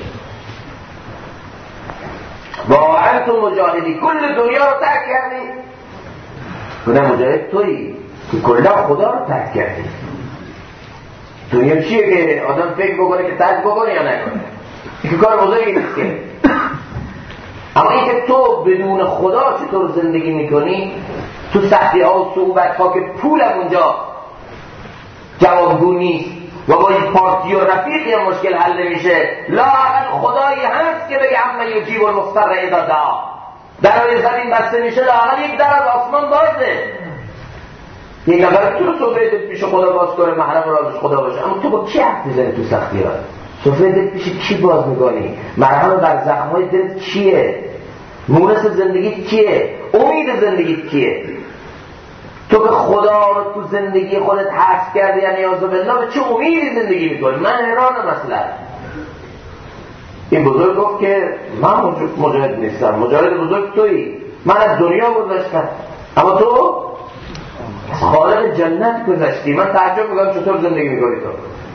واقعا تو مجاهدی، کل دنیا رو ترک کردی. کنه مجاهد تویی که کلا خدا رو ترک کردی. دنیا چیه که آدم فکر بکنه که ترک بکنه یا نکنه؟ این کار بزرگی نیست که. اما این که تو بدون خدا چطور زندگی میکنی، تو سختی ها و صعوبت ها که پولم اونجا جوابگو نیست و با این پارتی و رفیقی هم مشکل حل نمیشه، لااقل خدایی هست که بگه اما یجیب المضطر اذا دعا. درهای زمین بسته میشه، لااقل یک در از آسمان بازه. یک نفر تو سفره دل پیش خدا باز کنه، محرم رازش خدا باشه، اما تو با کی حرف میزنی تو سختی ها؟ سفره دل پیش کی باز میکنی؟ مرهم بر زخمای دل چیه؟ مونس زندگی کیه؟ امید زندگی کیه؟ تو به خدا رو تو زندگی خودت حذف کردی، یعنی نیاز بالله به چه امیدی زندگی میکنی؟ من حیرانم اصلا. این بزرگ گفت که من مجاهد نیستم، مجاهد بزرگ تویی، من از دنیا گذشتم، اما تو از خالق جنت گذشتی. من تعجب میکنم چطور زندگی میکنی تو.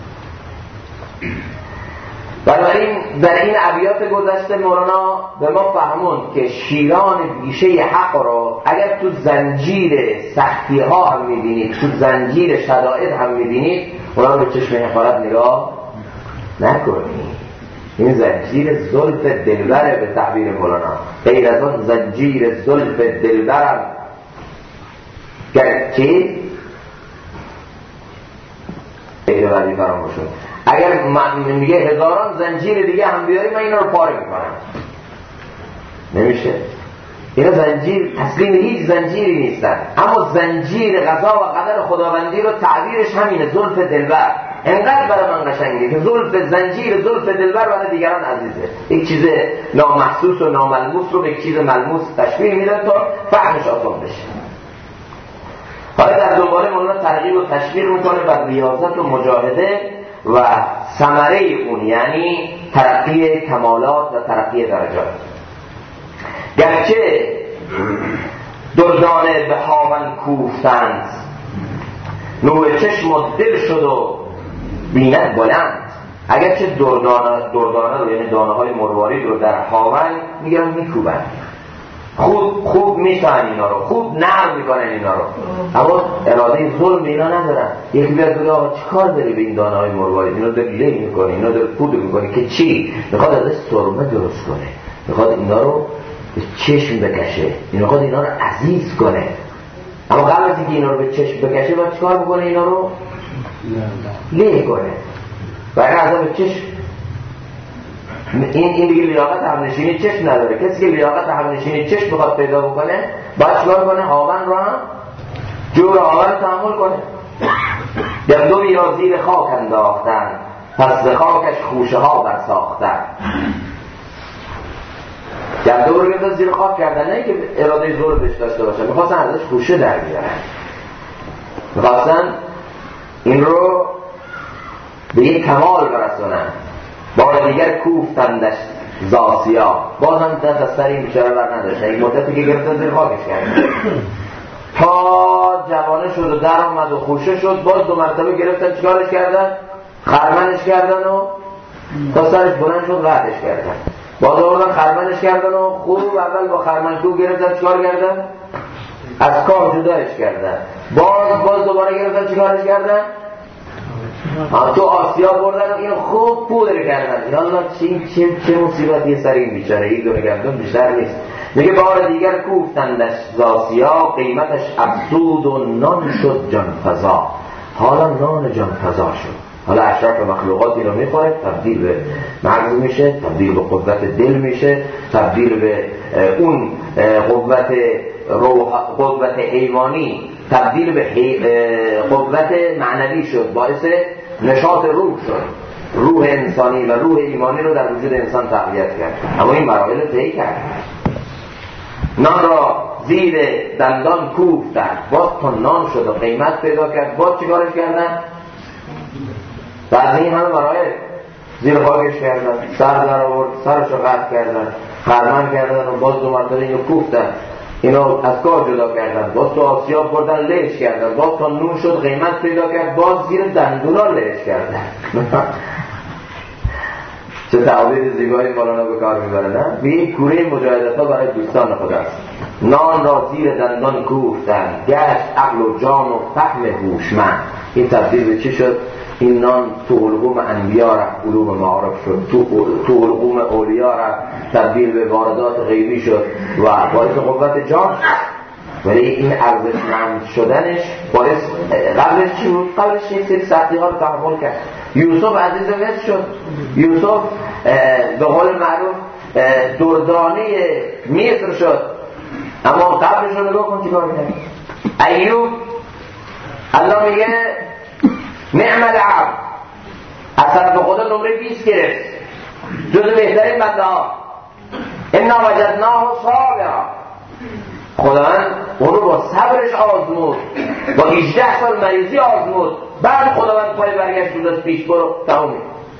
بنابراین در این ابیات گذشته مولانا به ما فهمون که شیران بیشه حق را اگر تو زنجیر سختی ها هم میبینید، تو زنجیر شدائد هم میبینید، اونا رو به چشم حقارت نگاه نکنید. این زنجیر زلف دلبره به تعبیر مولانا، غیر از اون زنجیر زلف دلبرم چی؟ ایده بعدی فراموش شد. اگر میگه هزاران زنجیر دیگه هم بیاری من اینا رو پاره میکنم، نمیشه. اینا زنجیر تسلیم هیچ زنجیری نیستن، اما زنجیر قضا و قدر خداوندی رو تعبیرش همینه، زلف دلبر. انقدر برای من قشنگه که زنجیر زلف دلبر برای دیگران عزیزه. یک چیز نامحسوس و ناملموس رو به یک چیز ملموس تشبیه میدن تا فهمش آسان بشه. حالا در دوباره مولانا ترغیب و تشویق میکنه بر ریاضت و مجاهده و ثمره اون، یعنی ترقی کمالات و ترقی درجات. گرچه دردانه به هاون کوفتند، نور چشم و دل شد و بیند بلند. اگرچه دردانه رو، یعنی دانه های مروارید رو در هاون میگن میکوبند، خوب میشن اینا رو، خوب نرم میکنن اینا رو، اما اراده ظلم اینا ندارن. یکی بیاد بگه آقا چی کار داری به این دانه های مروارید، اینا داری له میکنی، اینا داری پود میکنی که چی؟ میخواد ازش سرمه درست کنه، میخواد اینا رو به چشم بکشه، میخواد اینا رو عزیز کنه. اما قبل از اینکه اینا رو به چشم بکشه باید چیکار بکنه؟ اینا رو له کنه. برای از به چشم این دیگه لیاقت همنشینی چشم نداره. کسی که لیاقت همنشینی چشم بخواد پیدا بکنه باید چیکار کنه؟ هاون رو هم جور هاون رو تحمل کنه. گندمی را زیر خاک انداختن، پس ز خاکش خوشه ها برساختن. گندم رو گفتن زیر خاک کردن، نه که اراده زور بهش داشته باشن، میخواستن ازش خوشه در بیارن، میخواستن این رو به یک کمال برسونن. بار دیگر کوفتندش زاسیا، باز هم دست از سر این بیچاره بر نداشتن. این مدتی که گرفتن زیر خاکش کردن تا جوانه شد و در آمد و خوشه شد، باز دو مرتبه گرفتن چیکارش کردن؟ خرمنش کردن و تا سرش بلند شد قطعش کردن. باز آوردن خرمنش کردن و خوب اول با خرمنکو گرفتن چیکار کردن؟ از کار جدایش کردن. باز دوباره گرفتن چیکارش کردن؟ تو آسیا بردن و اینو خوب پودر کردن. یالله چه مصیبتی سر این بیچاره. این دونه گندم بیشتر نیست، میگه بار دیگر کوفتندش زاسیا، قیمتش افزود و نان شد جانفزا. حالا نان جانفزا شد. حالا اشرف مخلوقاتی رو میخوره، تبدیل به مغز میشه، تبدیل به قوت دل میشه، تبدیل به اون قوت حیوانی، تبدیل به قوت معنوی شد، باعث نشاط روح شد. روح انسانی و روح ایمانی رو در وجود انسان تقویت کرد. اما این مراحل رو طی کرد. نان را زیر دندان کوفتن، باز تا نان شد و قیمت پیدا کرد. باز چیکارش کردن؟ بعد این همه مراحل زیر خاکش کردن، سر در آورد، سرش رو قطع کردن، خرمن کردن و باز 2 مرتبه اینو کوفتن، اینو از کار جدا کردن، باز تو آسیاب بردن لهش کردن، باز تا نون شد قیمت پیدا کرد، باز زیر دندونا لهش کردن. چه تعبیر زیبایی مولانا به کار میبره، نه؟ به این کوره مجاهدت ها برای دوستان خداست. نان را زیر دندان کوفتن، گشت عقل و جان و فهم هوشمند. این تبدیل به چی شد؟ این نان تو حلقوم انبیا رفت، علوم معارف شد، تو حلقوم اولیا رفت، تبدیل به واردات غیبی شد و باعث قوت جان شد. ولی این ارزشمند شدنش باعث قبلش چی بود؟ قبلش یک سری سختی ها رو تحمل کرد. یوسف عزیز مصر شد. یوسف به قول معروف دردانه مصر شد. اما قبلش رو نگاه کن چی کار کرد. ایوب الله میگه نعم العبد، از طرف خدا نمره 20 گرفت، جز بهترین بنده ها. انا وجدناه صابرا، خداوند اونو با صبرش آزمود، با 18 سال مریضی آزمود، بعد خداوند پای برگشت دوست پیش برو تمومی.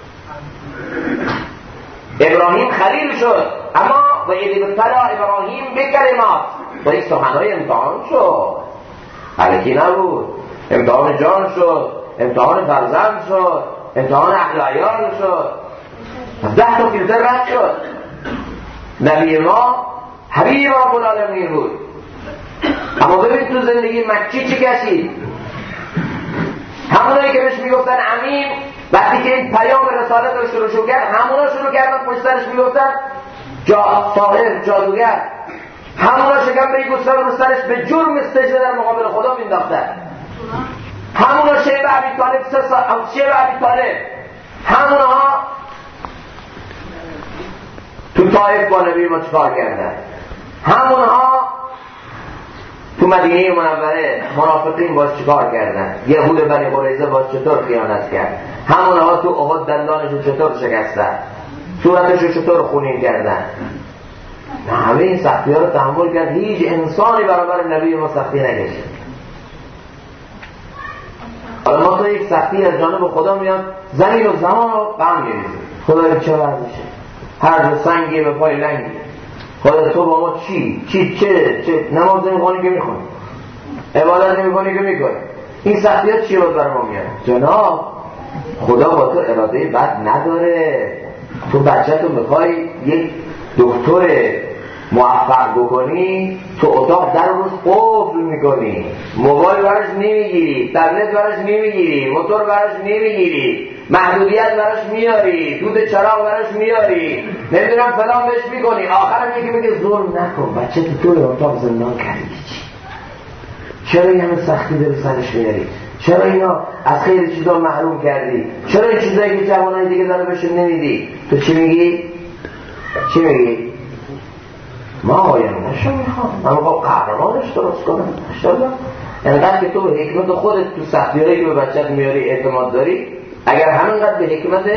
ابراهیم خلیل شد، اما و اذ ابتلی ابراهیم بکلمات، با این سخنهای امتحان شد، الکی نبود، امتحان جان شد، امتحان فرزند شد، امتحان اهل عیال شد، 10 تا فیلتر رد شد. نبی ما حبیب رب العالمین بود. اما ببین تو زندگی مکی چی کشید. همونایی که بهش میگفتن امین، وقتی که این پیام رسالت رو شروع کرد، همونا شروع کردن پشت سرش میگفتن ساحر، جادوگر. همونا شکم گوسفند رو سرش به جرم سجده در مقابل خدا مینداختن. همونا شیب ابی طالب، شیب ابی طالب، همونها تو طائف با نبی ما چکار کردن، همونها تو مدینه منوره منافقین باش چکار کردن، یهود بنی قریظه باش چطور خیانت کرد، همونها تو احد دندانشو چطور شکستن، صورتشو چطور خونین کردن. همه این سختی ها رو تحمل کرد. هیچ انسانی برابر نبی ما سختی نکشید. حالا ما تو یک سختی از جانب خدا میاد، زمین و زمان رو غم میریزیم. خدا چه ورزشه؟ هر جو سنگی به پای لنگی. خدا تو با ما چه نماز نمیخونی که میخونی، عبادت نمیخونی که میکنی. این سختی ها چی بود برای ما میاد؟ جناب خدا با تو اراده بد نداره. تو بچه تو میخوای یک دکتر موفق بکنی، تو اتاق در روز قفل میکنی، موبایل براش نمیگیری، تبلت براش نمیگیری، موتور براش نمیگیری، محدودیت براش میاری، دود چراغ براش میاری، نمیدونم فلان بهش میکنی، آخرم یکی میگه ظلم نکن، بچه تو اتاق زندان کردی. چرا این همه سختی داری سرش میاری؟ چرا اینا از خیلی چیزا محروم کردی؟ چرا این چیزایی که جوانای دیگه داره بهشون نمیدی؟ تو چی میگی؟ ما آیندهشو میخوام، من میخوام قهرمانش درست کنم. اشتالا انقدر که تو به حکمت خودت تو سختیاری که به بچت میاری اعتماد داری، اگر همینقدر به حکمت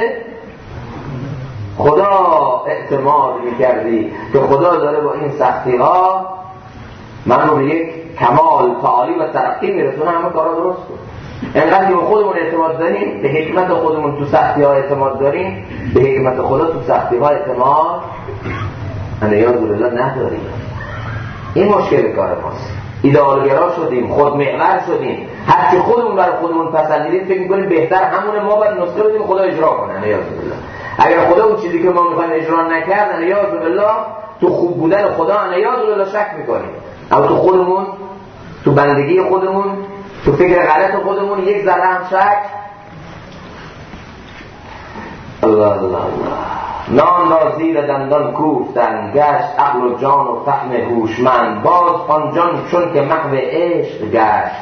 خدا اعتماد میکردی که خدا داره با این سختی ها من رو به یک کمال تعالی و ترقی میرسونه، همه کارا درست کن. انقدر که به خودمون اعتماد داریم، به حکمت خودمون تو سختی ها اعتماد داریم، به حکمت خدا تو سختی ها اعتماد نیاز بالله نداریم. این مشکل کار ماست. ایدئالگرا شدیم، خودمحور شدیم، هرچی خودمون برای خودمون پسندیدیم فکر می‌کنیم بهتر همونه، ما باید نسخه بدیم خدا اجرا کنه. نیاز بالله. اگر خدا اون چیزی که ما می‌خوایم اجرا نکرد، نیاز بالله تو خوب بودن خدا نیاز بالله شک می‌کنیم. اما تو خودمون، تو بندگی خودمون، تو فکر غلط خودمون یک ذره هم شک. الله الله الله. نان را زیر دندان کوفتن، گشت عقل و جان و فهم هوشمند. باز آن جان چون که محو عشق گشت،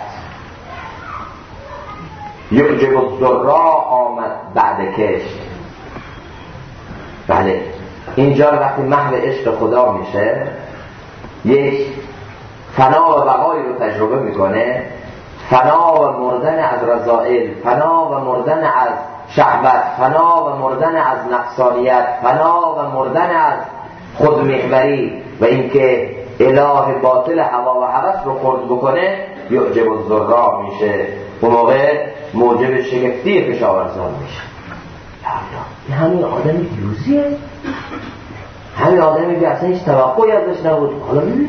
یعجب الذرا آمد بعد کشت. بله اینجا وقتی محو عشق خدا میشه، یک فنا و بقایی رو تجربه میکنه، فنا و مردن از رذائل، فنا و مردن از شهوت، فنا و مردن از نفسانیت، فنا و مردن از خودمحوری و اینکه اله باطل هوا و هوس رو خرد بکنه، یعجب الذرا میشه. اون موقع موجب شگفتی کشاورزان میشه. این همین آدم دیروزیه، همین آدمی که اصلا هیچ توقعی ازش نبود. حالا ببین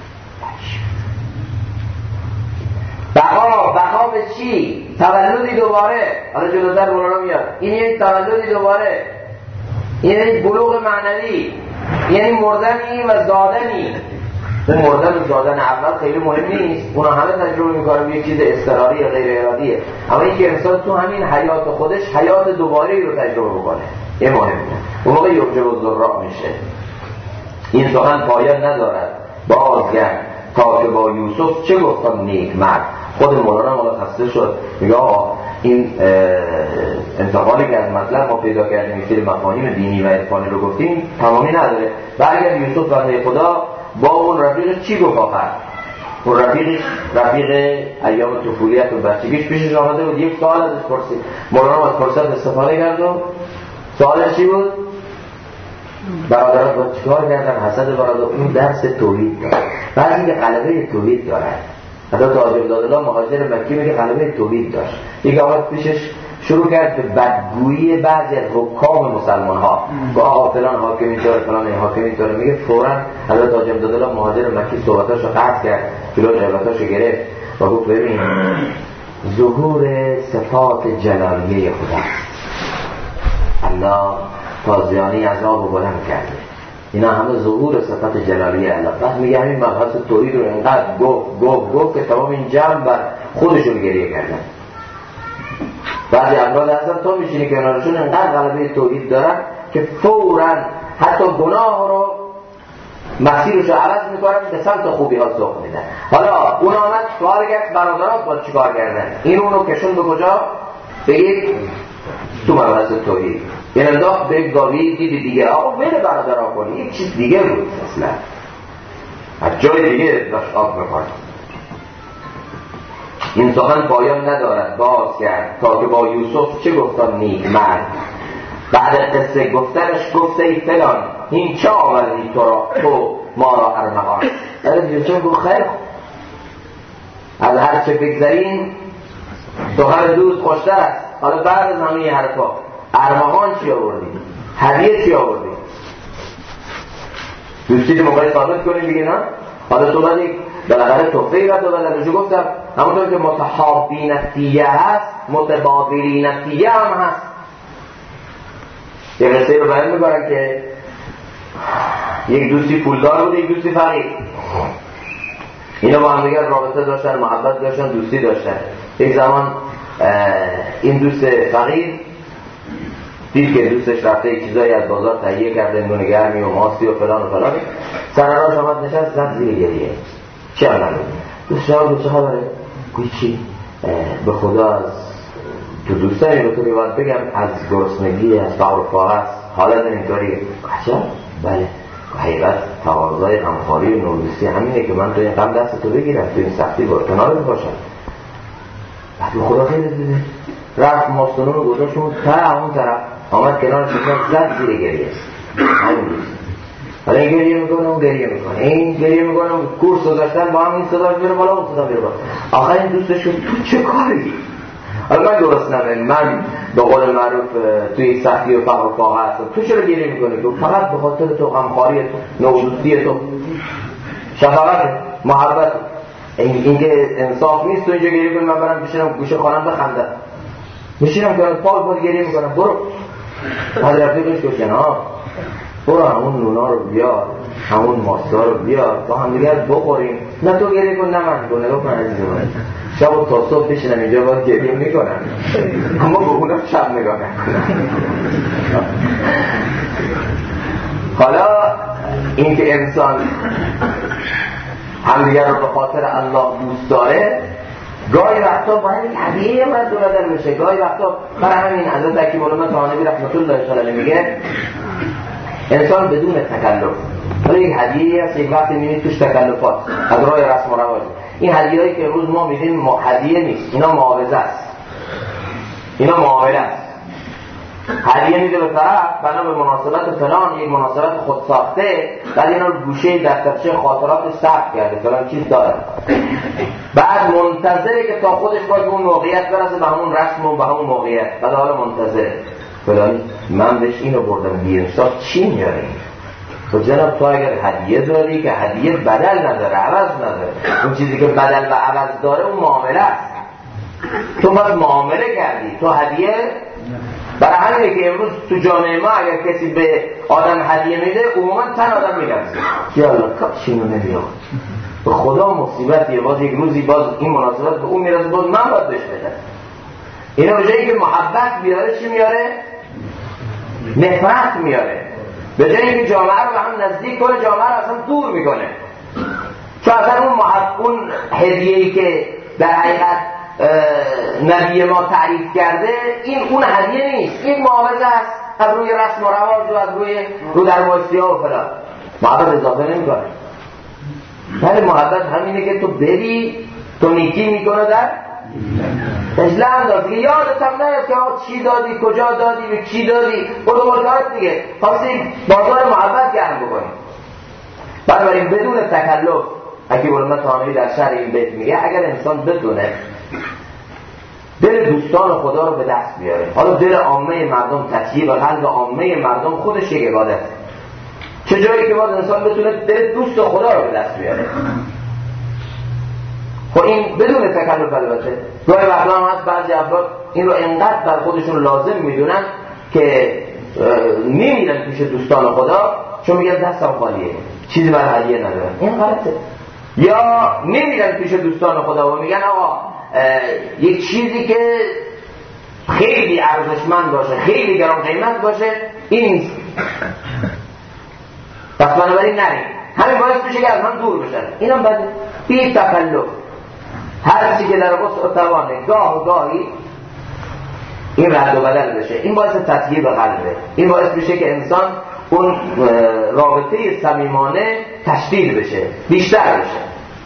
بقا به چی؟ تولدی دوباره. حالا جلوتر مولانا میاد این یک تولدی دوباره، این یک بلوغ معنوی، یعنی مردنی و زادنی. مردن و زادن اول خیلی مهم نیست، اونا همه تجربه میکنن، یک چیز اضطراری یا غیر ارادیه. اما اینکه انسان تو همین حیات خودش حیات دوباره رو تجربه بکنه، این مهمه. اون موقع یعجب الذرا میشه. این سخن پایان ندارد بازگرد تا که با یوسف چه گفتم نیک مرد. خود مولانا مولا خسته شد، میگه این انتقالی که از مطلب ما پیدا کردیم، مثل مفاهیم دینی و عرفانی رو گفتیم تمامی نداره. برگرد یوسف بنده خدا با اون رفیقش چی گفت آخر؟ اون رفیق ایام طفولیت و بچگیش پیشش آمده بود، یک سوال ازش پرسید. مولانا از فرصت استفاده کرد و سوالش چی بود؟ برادرات با چیکار کردن؟ حسد برادر. اون درس توحید داره، بعضی که غلبه توحید داره. حضرت حاجی عبدالله مهاجر مکی میگه غلبه توحید داشت. یک آقا پیشش شروع کرد به بدگویی بعضی از حکام مسلمان ها، با آقا فلان حاکم اینطوره فلان حاکم اینطوره. میگه فوراً حضرت حاجی عبدالله مهاجر مکی صحبتاشو قطع کرد، جلوی جلوتاشو گرفت و گفت ببین ظهور صفات جلالیه خدا، الله تازیانی عذاب رو بلند کرده، اینا همه ظهور صفت جلالیه الله. بعد میگه همین مبحث توحید رو اینقدر گفت که تمام این جمع بر خودشون گریه کردن. بعضی افراد اصلا تو میشینی کنارشون اینقدر غلبه توحید دارن که فوراً حتی گناه رو مسیرش رو عوض میکنن، به سمت خوبی ها سوق میدن. حالا اون آمد سوال کرد برادرات با چی کار کردن؟ این اونو کشون به کجا؟ بگید تو مبحث توحید. این انداخت به گاوی دید دیگه، آقا بره برادرها کنی، یک چیز دیگه بود اصلا، از جای دیگه داشت آب میکنه. این سخن پایان ندارد باز کرد تا که با یوسف چه گفتم نیک مرد. بعد قصه گفتنش گفته ای فلان این چه آوردی تو ما را ارمغان. بعد یوسف گفت خیر از هر چه بگذارین سخن دوست خوشتر است. حالا بعد از همه حرفا ارمغان چی آوردی؟ هدیه چی آوردی؟ دوستی که موقعی ثابت کنیم بگی نه؟ حالا تو باید بالاخره تحفه‌ای را تو بدنشو گفتم همونطور که متحابینتیه هست متبادلینتیه هم هست. یه قصه رو بیان می‌کنن که یک دوستی پولدار بود، یک دوستی فقیر. اینا با هم دیگر رابطه داشتن، محبت داشتن، دوستی داشتن. یک زمان این دوست فقیر دید که دوستش رفته یک چیزایی از بازار تهیه کرده، نون گرمی و ماستی و فلان و فلان. سر راهش آمد نشست زد زیر گریه. چه عمل بود؟ دوست شما چه خبره؟ گوی چی؟ به خدا از تو دوستانی رو تو که باید بگم از گرسنگی، از فقر و فاقه حالت اینطوری. عجب؟ بله. حقیقت تقاضای همکاری و نوروزی همینه که من تو این غم دست تو بگیرم، تو این سختی با کنار باشم. بعد به خدا خیلی دیده رفت ماستونو رو گذاشتون تا همون طرف آمد کنار شکر زد زیر گریه. همین دوست حالا این گریه میکنه اون گریه میکنه، این گریه میکنه اون کورس گذاشتن با هم این صدا بیره بالا اون صدا بیره بالا. آخر این دوستش تو چه کاری؟ حالا من درست نمیم، من به قول معروف توی سختی و فقر و فاقه هستم، تو چرا گریه میکنی؟ تو فقط به خاطر تو غمخواری تو نودوستی تو شفقت محبت. اینکه انصاف نیست تو اینجا گریه کنی من برم بشینم گوشه خانم بخندم، میشینم کنم پاک گریه میکنم. برو از رفیقش کشن برو همون نونا رو بیار، همون ماستا رو بیار با هم دیگر بخوریم. نه تو گریه کن نه من کن. نگاه کن عزیز من شب تا صبح بشینم اینجا باید گریه میکنم، اما به اونم شب نگاه نکنم. حالا این که انسان همدیگر رو به خاطر الله دوست داره، گاهی وقتا باید هدیه رد و بدل بشه. گاهی وقتا برای همین حضرت حکیم علامه طحاوی رحمت الله تعالی میگه انسان بدون تکلف، حالا یک هدیه هست یک وقتی میبینید توش تکلفات از راه رسم و رواج، این هدیه‌ای که امروز ما میدیم هدیه نیست، اینا معاوضه است، اینا معامله است. هدیه میده به طرف بنا به مناسبت فلان، یک مناسبت خود ساخته، بعد اینا رو گوشه دفترچه خاطرات ثبت کرده فلان چیز داره، بعد منتظره که تا خودش باید اون موقعیت برسه به همون رسم و به همون موقعیت، بعد حالا منتظره فلانی من بهش اینو بردم بیرشتا چی میاره. تو جناب تو اگر هدیه داری که هدیه بدل نداره، عوض نداره، اون چیزی که بدل و عوض داره اون معامله است، تو باید معامله کردی، تو هدیه. برای همینه که امروز تو جامعه ما اگر کسی به آدم هدیه میده عموما تن آدم میلرزه، یا الله کاشینو نمیاد، به خدا مصیبتیه، باز یک روزی باز این مناسبت به اون میرسه باز من باید بهش بدم. اینا به جایی که محبت بیاره چی میاره؟ نفرت میاره. به جایی که جامعه رو به هم نزدیک کنه جامعه رو اصلا دور میکنه، چون اصلا اون هدیه‌ای که در حقیقت نبی ما تعریف کرده این اون هدیه نیست، این معاوضه است از روی رسم و رواج و از روی رو در وایسی‌ها و فلان. محبت اضافه نمی‌کنه. ولی محبت همینه که تو بری تو نیکی میکنه در اجله انداز، یادت هم نیاد که آقا چی دادی، کجا دادی، به کی دادی، برو ملکات دیگه، خواستی بازار محبت گرم بکنی. بنابراین بدون تکلف حکیم علامه طحاوی در شرح این بیت میگه اگر انسان بدونه دل دوستان خدا رو به دست بیاره، حالا دل عامه مردم تطییب و قلب عامه مردم خودش یک عبادت، چه جایی که باید انسان بتونه دل دوست خدا رو به دست بیاره. خب این بدون تکلف البته. گاهی وقتا هست بعضی افراد این رو انقدر در خودشون لازم میدونن که نمیرن پیش دوستان خدا چون میگن دستم خالیه چیزی برای هدیه ندارن. این غلطه. یا نمیرن پیش دوستان خدا و میگن آقا یک چیزی که خیلی ارزشمند باشه، خیلی گران قیمت باشه، این نیست، پس بنابراین نریم. همین باعث میشه که از هم دور بشن. اینم بده. بی تکلف هر چی که در وسع توانه گاه و گاهی این رد و بدل بشه. این باعث تطییب قلبه. این باعث میشه که انسان اون رابطه صمیمانه تشدید بشه، بیشتر بشه.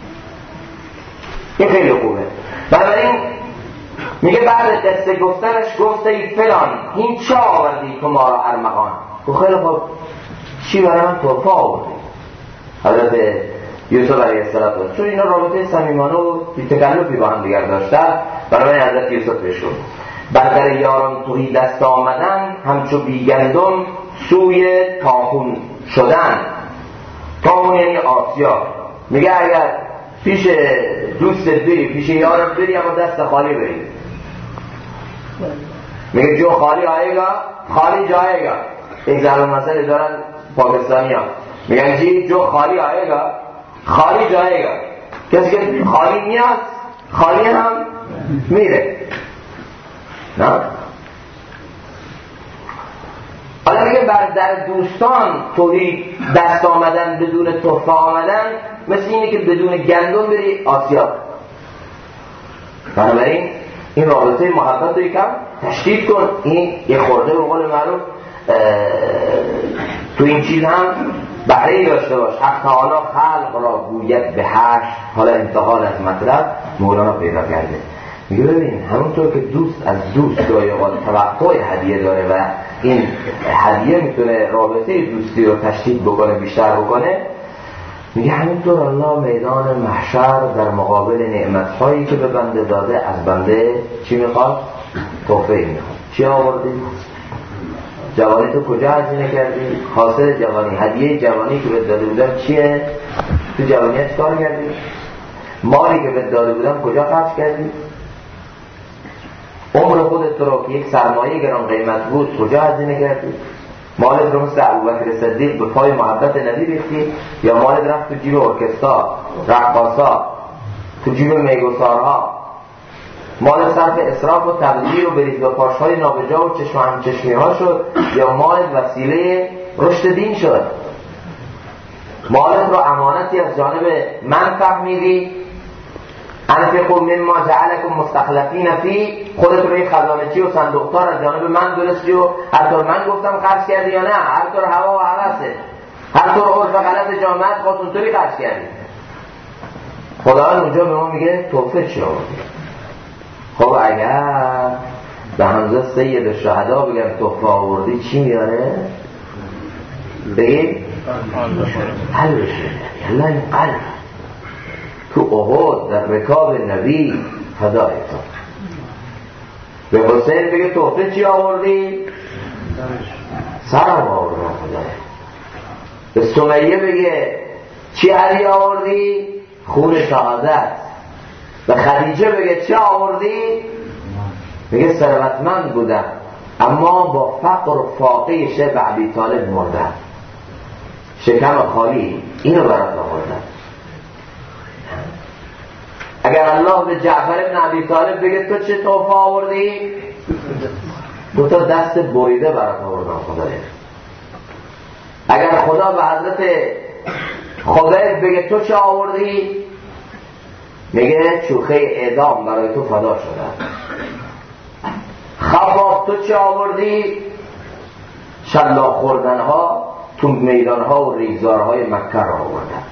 این خیلی خوبه. بنابراین میگه بعد قصه گفتنش گفته ای فلان این چه آوردی که ما را ارمغان. خیلی خوب چی برای من توفا آوردی حضرت یوسف علیه السلام، چون اینا رابطه صمیمانه و بی‌تکلفی با هم دیگر داشتن. برای حضرت یوسف بهشون بر یاران توهی دست آمدن همچو بیگندم سوی تاخون شدن. تاخون یعنی آسیا. میگه اگر پیش دوست بری، پیش یارت بری، اما دست خالی بری. میگه جو خالی آئیگا خالی جایگا. یک ضرب مسئله دارن پاکستانی ها میگن چی؟ جو خالی آئیگا خالی جایگا. کسی که خالی میاد خالی هم میره. نه؟ حالا میگه بر در دوستان توهی دست آمدن بدون تحفه آمدن مثل اینه که بدون گندم بری آسیا. بنابراین این رابطه محبت رو یکم تشدید کن. این یه خورده به قول معروف تو این چیز هم بهره‌ای داشته باش. حق تعالی خلق را گوید به هشت. حالا انتقال از مطلب مولانا پیدا کرده. میگه ببین همونطور که دوست از دوست گاهی اوقات توقع هدیه داره و این هدیه میتونه رابطه دوستی رو تشدید بکنه، بیشتر بکنه، میگه همینطور الله میدان محشر در مقابل نعمت‌هایی که به بنده داده از بنده چی میخواد؟ تحفه میخواد. چی آوردی؟ جوانی تو کجا هزینه کردی؟ حاصل جوانی، هدیه جوانی که بهت داده بودم چیه؟ تو جوانیت کار کردی؟ مالی که بهت داده بودم کجا خرج کردی؟ عمر خودت رو که یک سرمایه گران قیمت بود کجا هزینه کردی؟ مالت رو مثل ابوبکر صدیق به پای محبت نبی ریختی یا مالت رفت تو جیب ارکسترا، رقاصا، تو جیب میگسارها، مال صرف اسراف و تبذیر و بریز و پاشهای نابجا و چشم همچشمی ها شد، یا مال وسیله رشد دین شد؟ مالت رو امانتی از جانب من فهمیدی، انفقوا مما جعلکم مستخلفین فی، خودت رو یک خزانه‌چی و صندوقدار از جانب من دونستی و هر طور من گفتم خرج کردی یا نه؟ هر طور هوا و هوسه، هر طور عرف غلط جامعت خواست اونطوری خرج کردی. خداوند اونجا به ما میگه توفه چی آوردی؟ خب اگر به همزه سید الشهدا بگم توفه آوردی چی میاره؟ بگید قلبش یعنی این قلب تو احد در رکاب نبی فدای تو. به حسین بگه توفه چی آوردی؟ سرم آوردم خدای. به سمیه بگه چی علی آوردی؟ خون شهادت. به خدیجه بگه چی آوردی؟ میگه ثروتمند بودم اما با فقر و فاقه شب ابی طالب مردم، شکم خالی، اینو برات آوردم. اگر الله به جعفر بن ابی طالب بگه تو چه تحفه آوردی؟ دو تا دست بریده برات آوردم خدایا. اگر خدا به حضرت خبیب بگه تو چه آوردی؟ میگه چوخه اعدام برای تو فدا شدم. خباب تو چه آوردی؟ شلاق خوردنها تو میدانها و ریگزارهای مکه را آوردن.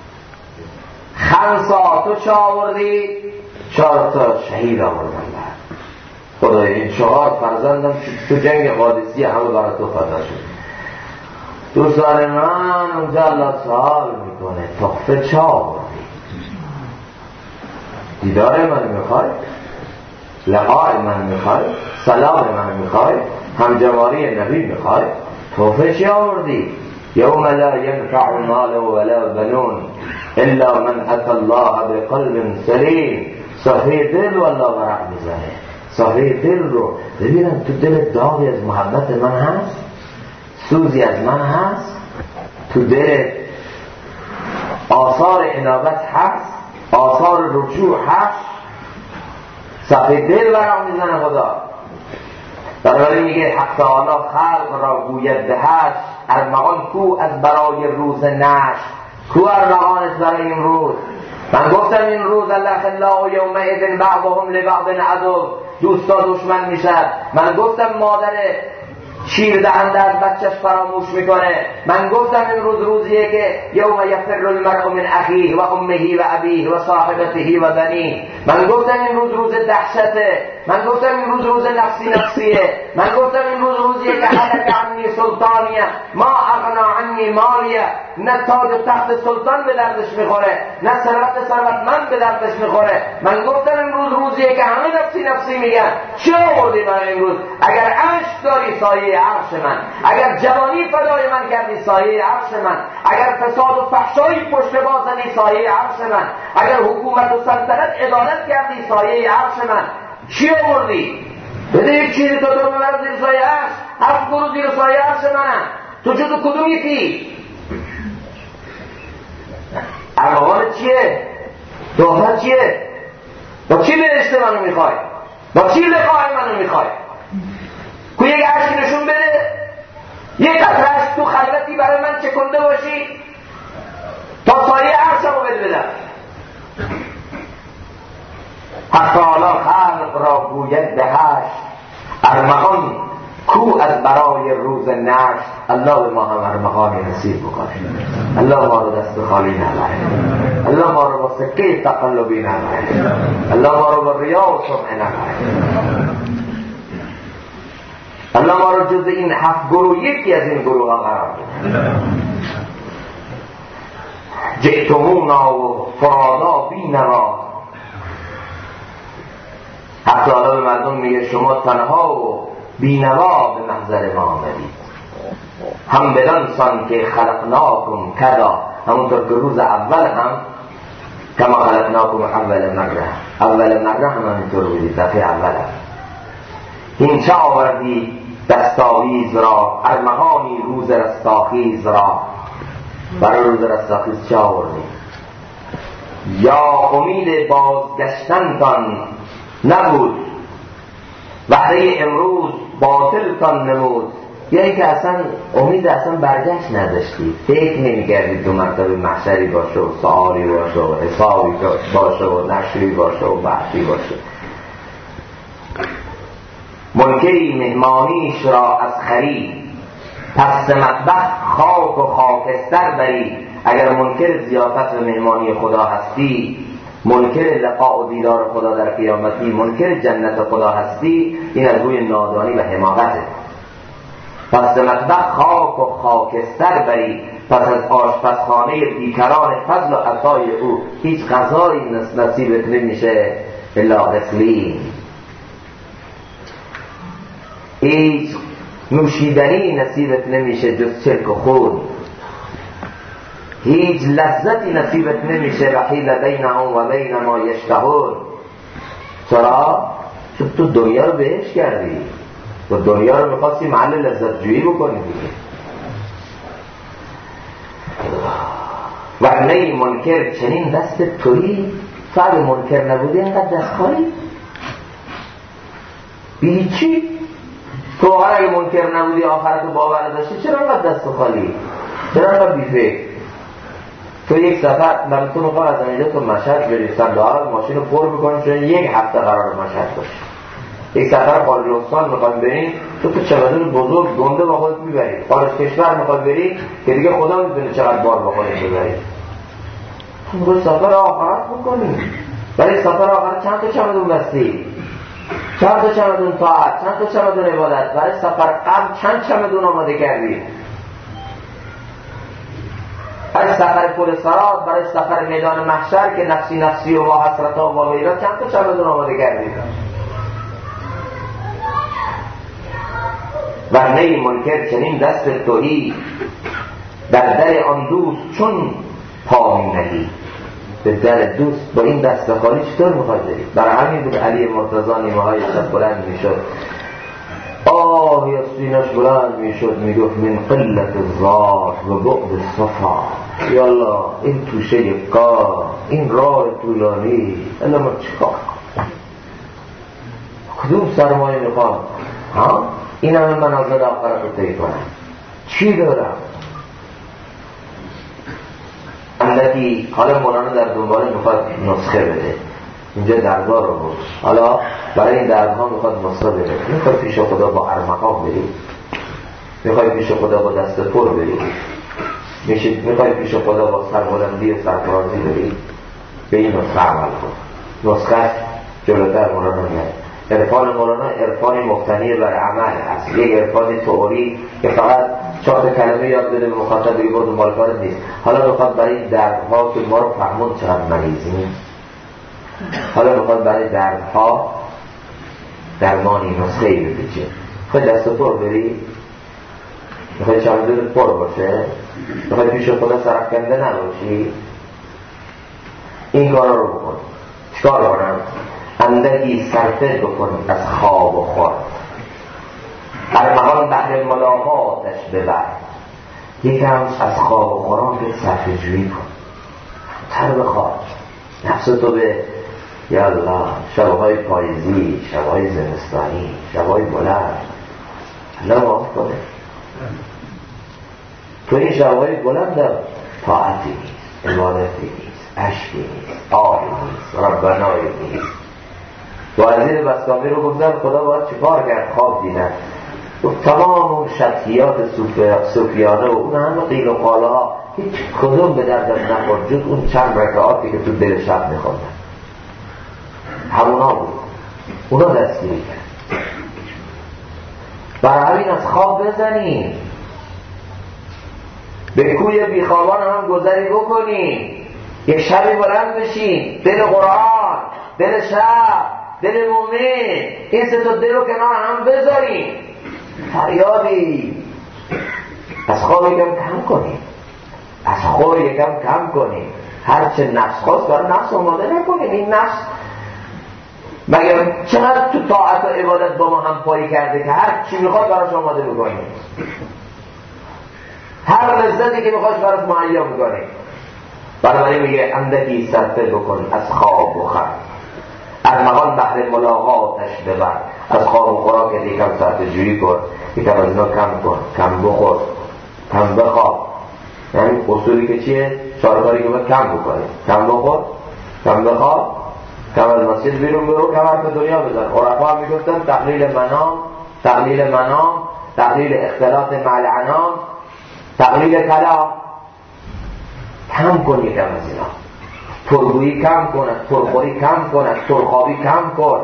خمسا تو چه آوردی؟ 4 تا شهید آوردن. خدای این 4 فرزندم تو جنگ قادسیه همه برای تو فدا شد. دوستان من اونجا الله سوال میکنه تحفه چه آوردی؟ دیدار من میخوای؟ لقاء من میخوای؟ سلام من میخوای؟ همجواری نبی میخوای؟ تحفه چی آوردی؟ یوم لا ینفع مال ولا بنون الا من اتى الله بقلب سلیم. صفحه دل والله ورق میزنه. صفحه دل رو ببینم تو دل داغی از محبت من هست؟ سوزی از من هست؟ تو دل آثار انابت هست؟ آثار رجوع هست؟ صفحه دل ورق میزنه خدا. بنابراین میگه حق تعالی خلق را گوید دهش، ارمغان کو از برای روز نش، کو ارمغانت برای این روز؟ من گفتم این روز الله یومئذ بعضهم لبعض عدو، دوستا دشمن میشد. من گفتم مادر شیر دهنده از بچهش فراموش میکنه. من گفتم این روز روزیه که یوم یفر المرء من اخیه و امه و ابیه و صاحبته و بنیه. من گفتم این روز روز دهشته. من گفتم این روز روز نفسیه. من گفتم این روز روزیه که هلک عنی سلطانیه ما اغنا عنی مالیه. نه تاج و تخت سلطان به دردش میخوره، نه ثروتمند به دردش میخوره. من گفتم این روز روزیه که همه نفسی میگن. چه آوردی برای این روز؟ اگر عشق داری سایه عرش من، اگر جوانی فدای من کردی سایه عرش من، اگر فساد و فحشایی پشت بازنی سایه عرش من، اگر حکومت و سلطنت عدالت کردی سایه عرش من، چی آوردی؟ بده یک چیزی تو ببرد زیر سایه عرش. 7 گروه زیر سایه عرش منم. تو جزو کدوم یکی؟ ارمغان چیه؟ دوفت چیه؟ با چی بهشت منو میخوای؟ با چی لقای منو میخوای؟ که یک عشق نشون بده، یک قطره‌اش تو خلوتی برای من چکنده باشی تا سایه عرشمو بده بدم. حق تعالی خلق را گوید دهش، ارمغان کو از برای روز نشت. الله به ما هم ارمغانی نصیب بکنه. الله ما رو دست خالی نبره. الله ما رو با سکه تقلبی نبره. الله ما رو با ریا و سمعه نبره. الله ما رو جز این 7 گروه یکی از این گروه ها قرار بده. جئتمونا و فرادا بینوا. حتی حالا به مردم میگه شما تنها و بینوا به محضر ما آمدید. هم بدان سان که خلقناکم کدا، همونطور که روز اول هم کما خلقناکم اول مره هم همینطور بودید. دفعه اول هم این چه آوردی دستاویز را، ارمغانی روز رستاخیز را. برای روز رستاخیز چه آوردی؟ یا امید بازگشتنتان نبود، وحده امروز باطل تان نمود. یعنی که اصلا امید اصلا برگشت نداشتید، فکر نمی‌کردید دو مرتبه محشری باشه و سؤالی باشه و حسابی باشه و نشری باشه و بحثی باشه. منکری مهمانیش را از خری، پس مطبخ خاک و خاکستر بری. اگر منکر ضیافت و مهمانی خدا هستی، منکر لقاء و دیدار خدا در قیامتی، منکر جنت خدا هستی، این از روی نادانی و حماقته. پس مطبخ خاک و خاکستر بری، پس از آشپزخانه بیکران فضل و عطای او هیچ غذایی نصیبت نمیشه الا غسلین، هیچ نوشیدنی نصیبت نمیشه جز چرک و خون، هیچ لذتی نصیبت نمیشه وحیل بینهم و بین ما یشتهون. چرا؟ چون تو دنیا رو بهش کردی و دنیا رو میخواستی محل لذت جویی بکنی دیگه. و نه منکر چنین دست تویی، تو اگه منکر نبودی اینقدر دست خالی بیچی. تو اگه منکر نبودی آخرت باور نداشتی، چرا اینقدر دست خالی؟ چرا اینقدر بیفکر؟ تو یک سفر برای تو میخواه از اینجا تو مشهد بری، صندوق ماشین رو پر بکنیم چون یک هفته قرار مشهد باشه. یک سفر خارج استان میخوایم بریم، تو چمدون بزرگ گنده با خودت میبری. خارج کشور میخوای بری که دیگه خدا میدونه چقدر بار با خودت ببری. تو میخوای سفر آخرت بکنی، برای سفر آخرت چند تا چمدون بستی؟ چند تا چمدون طاعت، چند تا چمدون عبادت. برای سفر قبل چند چمدون آماده کردی؟ برای سفر پل صراط، برای سفر میدان محشر که نفسی نفسی و با حسرتا و با ویلا چند تا چمدون آماده کردی؟ و نه منکر چنین دست تویی، در در آن دوست چون پا می نهی. به در دوست با این دست خالی چطور میخواد بری؟ برای همین بود علی مرتضی نیمه های شب بلند میشد، آهی از سینش بلند میشد میگفت من قلت الزار و بعد صفا. یالله این توشه کار، این راه طولانی، الا ما چیکار کدوم سرمایه میخوام؟ این همه منازل آخرت رو طی کنم، چی دارم؟ اندکی حالا مولانا در دنبال میخواد نسخه بده، اینجا درگاه رو بود، حالا برای این درگاه میخواد نسخه بده. میخواد پیش خدا با ارمقام بری، میخواد پیش خدا با دست پر بری، میخواد پیش خدا با سربلندی و سرفرازی بری، به این نسخه عمل کن. نسخه جلوتر مولانا میاد. عرفان مولانا عرفانی مبتنی بر عمل هست، یک عرفانی تئوری که فقط 4 کلمه یاد بده به مخاطب دیگه بود دنبال کار نیست. حالا میخواد برای دردها که ما رو فهمون چقدر مریضیم، حالا میخواد برای دردها درمانی نسخه‌ای بپیچه. میخوای دست پر بری؟ میخوای چمدونت پر باشه؟ میخوای پیش خدا سرفکنده نباشی؟ این کارا رو بکن. چیکار کنم؟ اندکی صرفه بکن از خواب و خور، ارمغان بحر ملاقاتش ببر. یکم از خواب و خوران که صرفه جویی کن، تر بخواب نفس تو به یا الله شبهای پاییزی، شبهای زمستانی، شبهای بلند الله معاف کنه. تو این شبهای بلند در طاعتی نیست، عبادتی نیست، عشقی نیست، آهی نیست، ربنایی نیست. وزیر بسطامی رو گفتن خدا باید چیکار کرد؟ خواب دیدن، تمام اون شطحیات صوفیانه و اون همه قیل و قاله ها هیچ کدوم به دردم نخورد جز اون چند رکعاتی که تو دل شب میخوندن، همونا بود، اونا دستگیری کرد. برای همین از خواب بزنی، به کوی بیخوابان هم گذری بکنی، یک شبی بلند بشین، دل قرآن، دل شب، دل مومن، این 3 تا دل رو کنار هم بذاریم، فریادی از خواب یکم کم کنیم، از خور یکم کم کنیم، هرچه نفس خواست برای نفس آماده نکنیم. این نفس مگر چقدر تو طاعت و عبادت با ما هم پایی کرده که هر چی میخواد براش آماده بکنیم، هر لذتی که میخواش براش مهیا بکنیم. بنابراین میگه اندکی صرفه بکن از خواب و خور، ارمغان بحر ملاقاتش ببر. از خواب و خوراک یکم ساعت جویی کن، یکم از اینا کم کن، کم بخور، کم بخواب. یعنی اصولی که چیه؟ چهارکاری که باید کم بکنی، کم بخور، کم بخواب، کم از مسجد بیرون برو، کم حرف دنیا بزن. عرفا هم میگفتن تقلیل منام، تقلیل اختلاط مع الانام، تقلیل کلام. کم کن یکم از اینا، پرگویی کم کن، پرخوری کم کن، پرخوابی کم کن،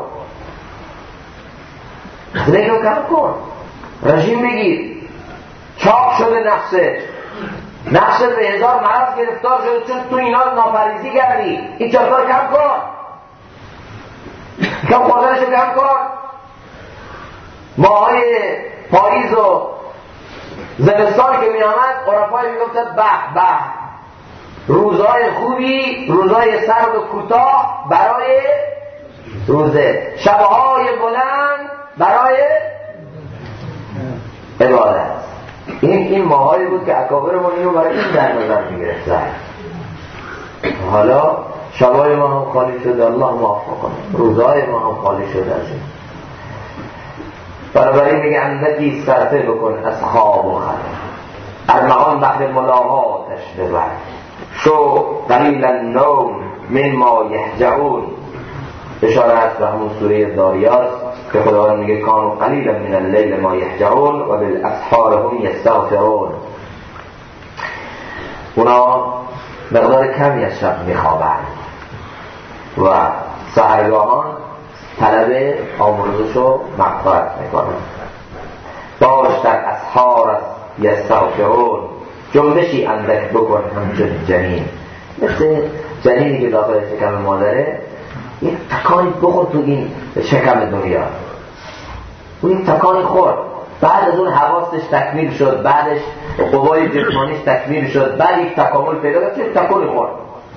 نگو کم کن، رژیم بگیر. چاق شده نفست به هزار مرض گرفتار شده چون تو اینا ناپرهیزی کردی. این چهار کم کن، کم خوردنشو کم کن. ماهای پاییز و زمستان که می آمد عرفای می گفتن به به، روزهای خوبی، روزهای سرد و کوتاه برای روزه، شبهای بلند برای عبادت. این ماهایی بود که اکابرمون اینو برای این در نظر می گرفتن. حالا شبهای ما هم خالی شده، الله موفق کنه، روزهای ما هم خالی شده از این. بنابراین میگه اندکی صرفه بکن از خواب و خلق، ارمغان بحر ملاقاتش ببر. شو قلیل النوم مما یهجعون، اشاره است به همون سوره داریات که خداوند میگه کانوا قلیلا من اللیل ما یهجعون و بالاسحار هم یستغفرون. اونا مقدار کمی از شب میخوابند و سحرگاهان طلب آمرزش و مغفرت میکنن. باش در اسحار یستغفرون، جنبشی اندک بکن همچون جنین، مثل جنینی که داخل شکم مادره یک تکانی بخور تو این شکم دنیا. اون یک تکانی خورد، بعد از اون حواسش تکمیل شد، بعدش قوای جسمانیش تکمیل شد، بعد یک تکامل پیدا کرد، چه تکانی خورد.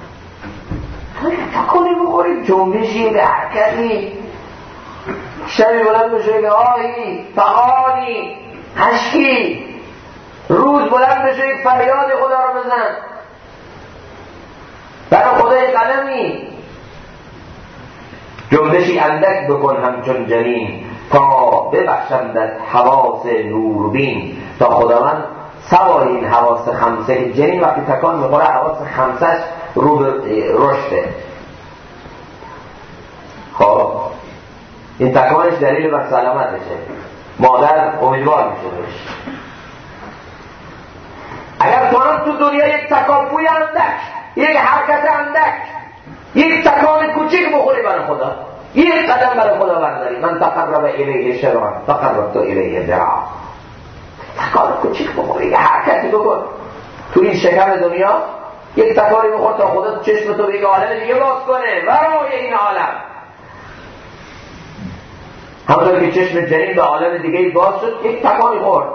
تکانی بخورید، جنبشی، به حرکتی، شبی بلند بشه که آهی، فقانی، هشکی، روز بلند بشه فریاد خدا رو بزن، برای خدای قلمی. جنبشی اندک بکن همچون جنین تا ببخشندت حواس نوربین. تا خداوند سوای این حواس خمسه که جنین وقتی تکان میخوره حواس خمسهش رو به رشده. خب این تکانش دلیل بر سلامتشه، مادر امیدوار میشه بهش. اگر تو دنیا یک تکاپوی اندک، یک حرکت اندک، یک تکان کوچیک بخوری برای خدا، یک قدم برای خدا برداری، من تقرب الیه شبرا تقربت الیه ذراعا، تکان کوچیک بخوری، یک حرکتی بکن تو این شکم دنیا، یک تکانی بخور تا خدا چشم تو به یک عالم دیگه باز کنه ورای این عالم. همونطور که چشم جنین به عالم دیگه باز شد، یک تکانی خورد.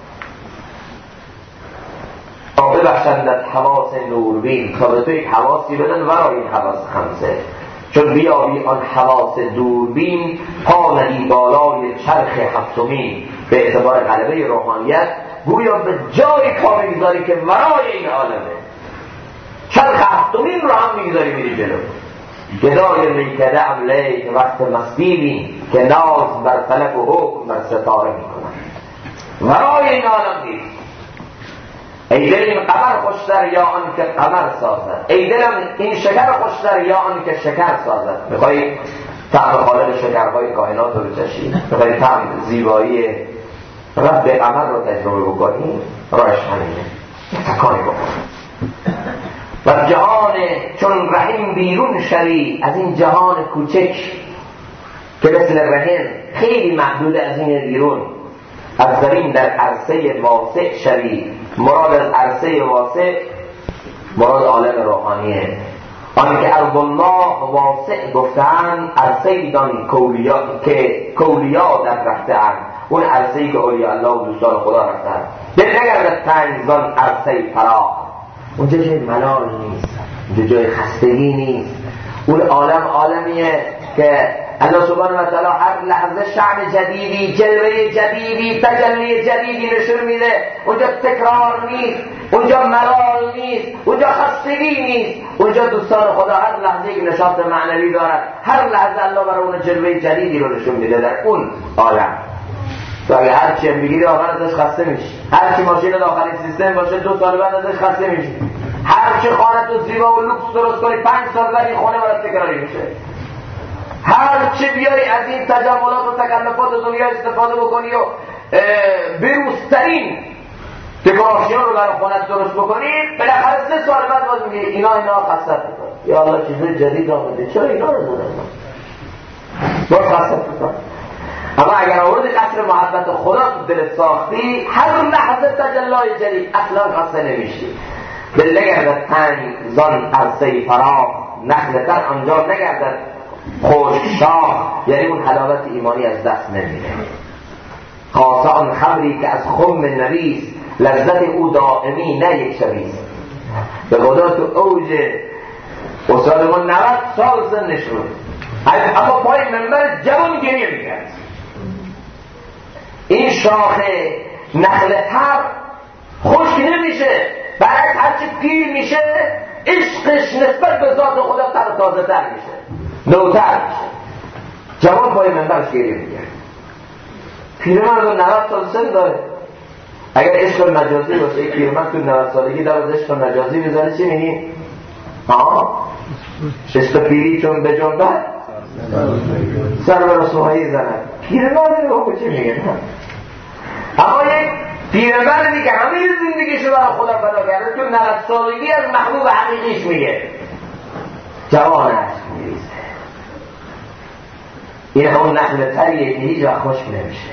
ببخشندت حواس نوربین، تا به تو یک حواسی بدن ورای این حواس خمسه. چون بیابی آن حواس دوربین، پا ندی بالای چرخ هفتمین. به اعتبار غلبه روحانیت گویا به جای پا میگذاری که ورای این عالمه، چرخ هفتمین رو هم میگذاری میری جلو. گدای میکده عمله وقت مسبیلی، که ناز بر فلک و حکم بر ستاره میکنن. ورای این عالم نیست. ای دل این قمر خوشتر یا آن که قمر سازد، ای دلم این شکر خوشتر یا آن که شکر سازد. میخوایی طعم خالق شکرهای کائنات رو بچشی، میخوایی طعم زیبایی رب قمر رو تجربه بکنی، راهش همینه، یک تکانی بکن. و جهان چون رحم بیرون شوی از این جهان کوچک که مثل رحم خیلی محدود از این بیرون، از درین در عرصه واسع شوی. مراد از عرصه واسع مراد عالم روحانیه. آن که ارض الله واسع گفتن، عرصه دان که کولیا در رفتن، اون عرصه‌ای که اولیاء الله و دوستان خدا رفتن. دل نگردد تنگ زان عرصه فراغ، اونجا جای ملال نیست، اونجا جای خستگی نیست. اون عالم عالمیه که الله سبحانه و تعالی هر لحظه شأن جدیدی، جلوه جدیدی، تجلی جدیدی نشون میده. اونجا تکرار نیست، اونجا اونجا ملال نیست، اونجا خستگی نیست، اونجا دوستان خدا هر لحظه یک نشاط معنوی دارد، هر لحظه الله برای اون جلوه جدیدی رو نشون میده در اون عالم. تو اگه هر چی بگیری آخر ازش خسته میشی، هر چی ماشین داخلی سیستم باشه 2 سال بعد ازش خسته میشی، هر چی خانه تو زیبا و لوکس درست کنی 5 سال بعد این خانه برات تکراری میشه. هر چی بیاری از این تجملات و تکلفات دنیا استفاده بکنی و بروزترین دکوراسیون رو برای خونت درست بکنی، بالاخره 3 سال بعد باز میگه اینا خستت میکنه. یا الله چیزای جدید آمده، چرا اینا رو زدن؟ باز خستت میکنه. اما اگر آورد قصر محبت خدا تو دلت ساختی، هر لحظه تجلای جدید، اصلا خسته نمیشی. دل نگردد تنگ زان عرصه فراغ، نخلتر آنجا نگردد خشک شاخ، یعنی اون حلاوت ایمانی از دست نمیره. خاصه آن خمری که از خم نویس، لذت او دائمی نه یک شبیست. به خدا تو اوج استادمون 90 سال سنش بود، اما پای منبر جوان گریه میکرد. این شاخه نخل تر خشک نمیشه، برعکس هرچی پیر میشه عشقش نسبت به ذات خدا تر تازه تر میشه، نوتر میشه. جوان پای منبرش گریه میکرد. پیرمرد 90 سال سن داره. اگر عشق مجازی باشه، یک پیرمرد تو 90 سالگی در از عشق مجازی بزنه چی میگی؟ عشق پیری چون به جنبت سر به رسوهایی زند. پیرمرد رو چی میگه؟ اما یک پیرمردی که همه زندگیشو برای خدا فدا کرده تو 90 سالگی از محبوب حقیقیش میگه جوان عشق میریزه. این همون نخل تریه که هیچ وقت خشک نمیشه.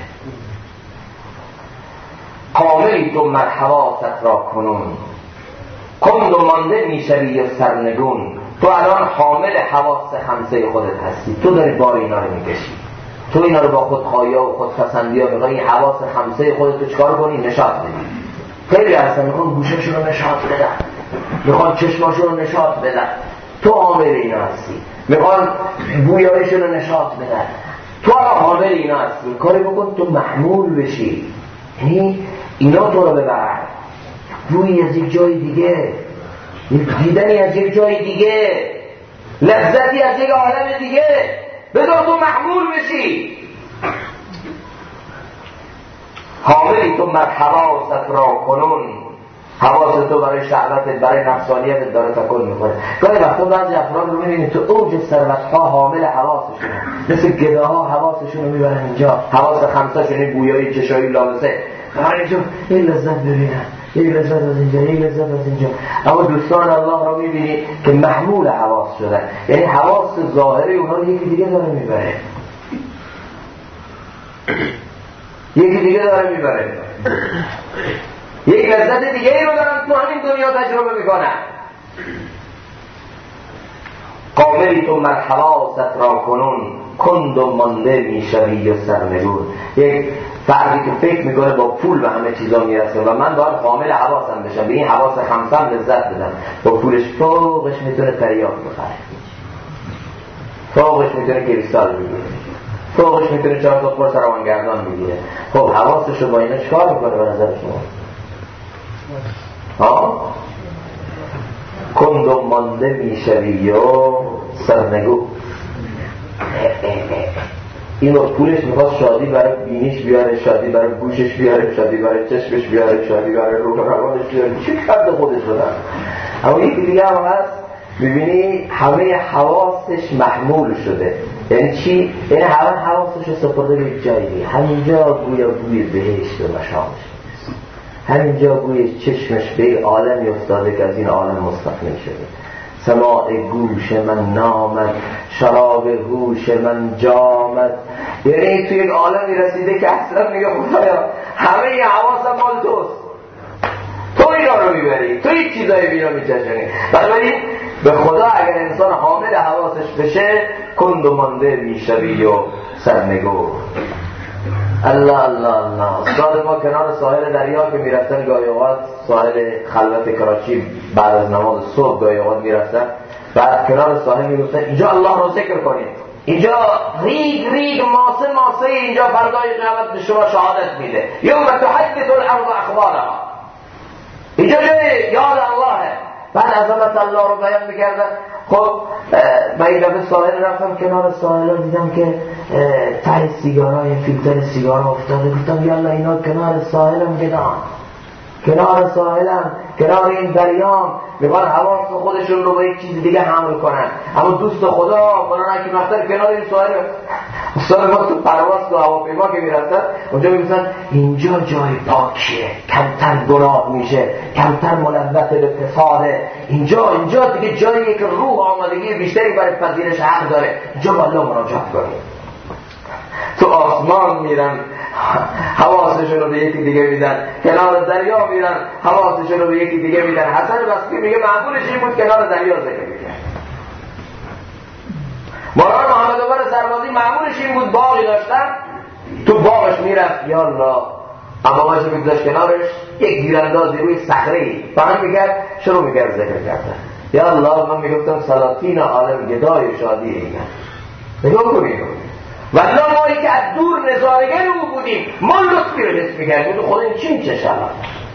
کاملی تو مرحباست را کنون، کند و مانده میشوی و سرنگون. تو الان حامل حواس خمسه خودت هستی، تو داری بار اینا رو میکشی، تو اینا رو با خودخواهی و خودپسندی ها میخوای این حواس خمسه خودت رو چکار کنی؟ نشاط بدی. خیلی هستن میخوان گوششون رو نشاط بدن، میخوان چشماشون رو نشاط بدن، تو حامل اینا هستی. میخوان بویایشون رو نشاط بدن، تو الان حامل اینا هستی. کاری بکن تو محمول بشی، یعنی اینا تو رو ببر روی از یک جای دیگه، دیدنی از یک جای دیگه، لذتی از یک عالم دیگه، بذار تو محمول بشی. حاملی تو مرحباست را کنون، حواست تو برای شهوتت، برای نفسانیتت داره تکون میکنه. گاهی وقتا بعضی افراد رو میبینید تو اوج ثروت‌ها حامل حواسشون، مثل گداها حواسشون رو میبرن اینجا، حواس خمسه‌شون این بویایی چشایی لامسه اینجا، این لذت ببینن، این لذت از اینجا، این لذت از اینجا. اما دوستان الله رو میبینی که محمول حواس شدن، یعنی حواس ظاهری اونها رو یکی دیگه داره میبره، یکی دیگه داره میبره، یک لذت دیگه ای رو دارن تو همین دنیا تجربه میکنن. قاملی تو مرحباست را کنون، کند و مانده میشوی و سرنگون. یک فردی که فکر میکنه با پول به همه چیزا میرسه و من باید قامل حواسم بشم، به این حواس خمسم لذت بدم، با پولش فوقش میتونه تریاک بخره، فوقش میتونه کریستال بگیره، فوقش میتونه 4 تا قرص روانگردان بگیره. خب حواسش رو با اینا چکار میکنه به نظر شما؟ کند و مانده میشوی و سرنگون. این با پولش میخواست شادی برای بینیش بیاره، شادی برای گوشش بیاره، شادی برای چشمش بیاره، شادی برای روح روانش بیاره، چی کرده خودش بدن. اما یکی دیگه هم هست میبینی همه حواسش محمول شده. یعنی چی؟ یعنی همه حواسش رو سپرده به یک جایی، همینجا گویا گوی بهشت و مشامش، همینجا گوی چشمش به عالمی افتاده که از این عالم مستقل شده. سماع گوش من نامد، شراب هوش من جامد. یعنی توی یک عالمی رسیده که اصلا میگه خدایا همه این حواسم مال توست، تو اینا رو میبری، تو این چیزایی بینا میچشنی. بنابراین به خدا اگر انسان حامل حواسش بشه کند و مانده میشوی و سرنگون. الله الله الله. استاد ما کنار ساحل دریا که میرفتن، گاهی اوقات ساحل خلوت کراچی بعد از نماز صبح گاهی اوقات میرفتن، بعد کنار ساحل میگفتن اینجا الله رو ذکر کنید، اینجا ریگ ریگ ماسه ماسه، اینجا فردای قیامت به شما شهادت میده. یوم تحدث الارض اخبارها. اینجا جای یاد اللهه. بعد عظمت الله رو بیان میکردن. خب من این دفعه ساحل رفتم، کنار ساحل دیدم که ته سیگارای فیلتر سیگار افتاده. گفتم یالا اینا کنار ساحلم بدان، کنار ساحلم، کنار این دریام، میخوان حواس خودشون رو با یک چیز دیگه حمل کنن. اما دوست خدا مولانا که وقتا کنار این ساحل استاد ما تو پرواز تو هواپیما که میرفتن اونجا میگفتن اینجا جای پاکیه، کمتر گناه میشه، کمتر ملوث به فساده، اینجا دیگه جاییه که روح آمادگی بیشتری برای پذیرش حق داره، اینجا با الله مراجعت کنیم. تو آسمان میرن حواسشون رو به یکی دیگه میدن، کنار دریا میرن حواسشون رو به یکی دیگه میدن. حسن بصری میگه معمولش این بود کنار دریا ذکر میکرد. مولانا محمد عمر سربازی معمولش این بود باغی داشتن، تو باغش میرفت یا الله، اما باشه میگذاشت کنارش یک گیراندازی روی صخره‌ای فهم میکرد، شروع میکرد ذکر کردن. یا الله من میگفتم سلاطین عالم گدای شادی اینا نگاه کنید. والله مایی که از دور نظارگر او بودیم ما لطفی رو حس میکردیم خود این چی میشه شلال.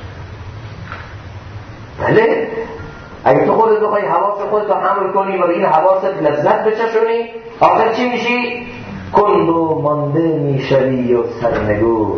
بله اگه تو خودت بخوای حواس خودت رو حمل کنی و به این حواست لذت بچشونی، آخر چی میشی؟ کند و مانده میشوی و سرنگون.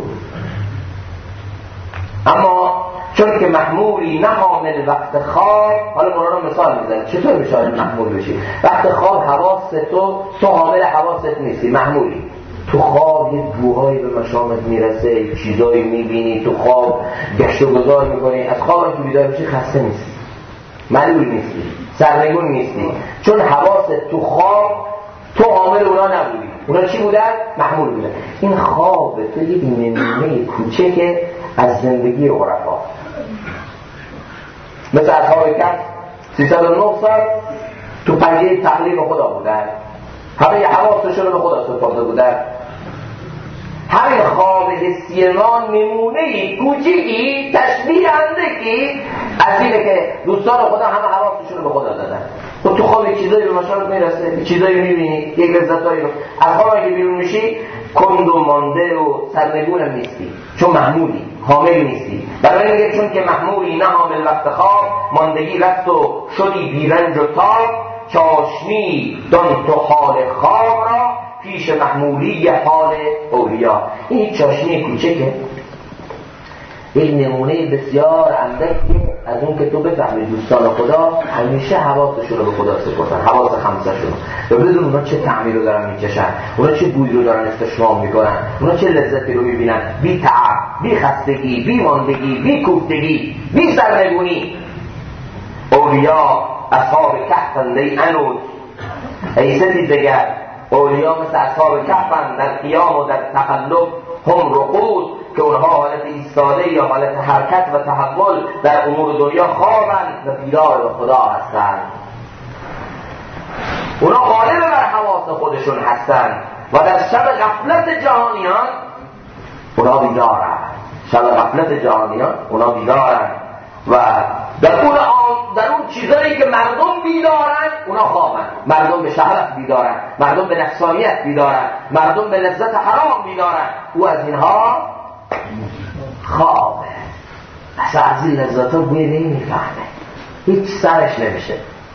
اما چون که محمولی نه حامل وقت خواب، حالا مولانا مثال میزنه چطور میشه محمول بشی؟ وقت خواب حواس تو حامل حواست نیستی، محمولی. تو خواب یه بوهایی به مشامت میرسه، چیزایی میبینی، تو خواب گشت و گذار میکنی. از خواب که بیدار بشی خسته نیستی، ملول نیستی، سرنگون نیستی، چون حواست تو خواب تو حامل اونا نبودی. اونا چی بودن؟ محمول بودن. این خواب تو یک نمونه کوچکه از زندگی عرفا. مثل اصحاب کهف 309 سال تو پنجه تقلیب خدا بودن، همه حواسشون رو به خدا سپرده بودن. همین خواب حسی ما نمونه کوچیکی تشبیه اندکی از اینه که دوستان خدا همه حواسشون رو به خدا دادن. خب تو خواب چیزایی به مشاهد میرسه، چیزایی میبینی، یک لذتایی رو از خواب که بیرون میشی کند و مانده و سرنگون هم نیستی، چون محمولی، حامل نیستی. برای میگه چون که محمولی نه حامل وقت خواب، ماندگی رفت و شدی بیرنج و تاب، چاشنی دان تو حال خواب را پیش محمولی حال اولیا. این چاشنی کوچکه، یک نمونه بسیار اندکی از اون که تو بفهمی دوستان خدا همیشه حواسشون رو به خدا سپردن، حواس خمسه‌شون و بدون اونا چه طعمی رو دارن میکشن، اونا چه بویی رو دارن استشمام میکنن، اونا چه لذتی رو میبینن، بی تعب، بی خستگی، بی ماندگی، بی کوفتگی، بی سرنگونی. اولیا اصحاب کهفند ای انوس، ای ستیزگر، اولیا مثل اصحاب کهفند در قیام و در تقلب، هم رقود که اونها حالت ایستاده یا حالت حرکت و تحول در امور دنیا خوابند و بیدار به خدا هستند. اونا غالب بر حواس خودشون هستند و در شب غفلت جهانیان اونا بیدارند. شب غفلت جهانیان اونا بیدارند و در اون چیزایی که مردم بیدارند اونا خوابند. مردم به شهوت بیدارند، مردم به نفسانیت بیدارند، مردم به لذت حرام بیدارند. او از اینها خوابه، اصلا از این لذت ها بوی نمیفهمه، هیچ سرش نمیشه.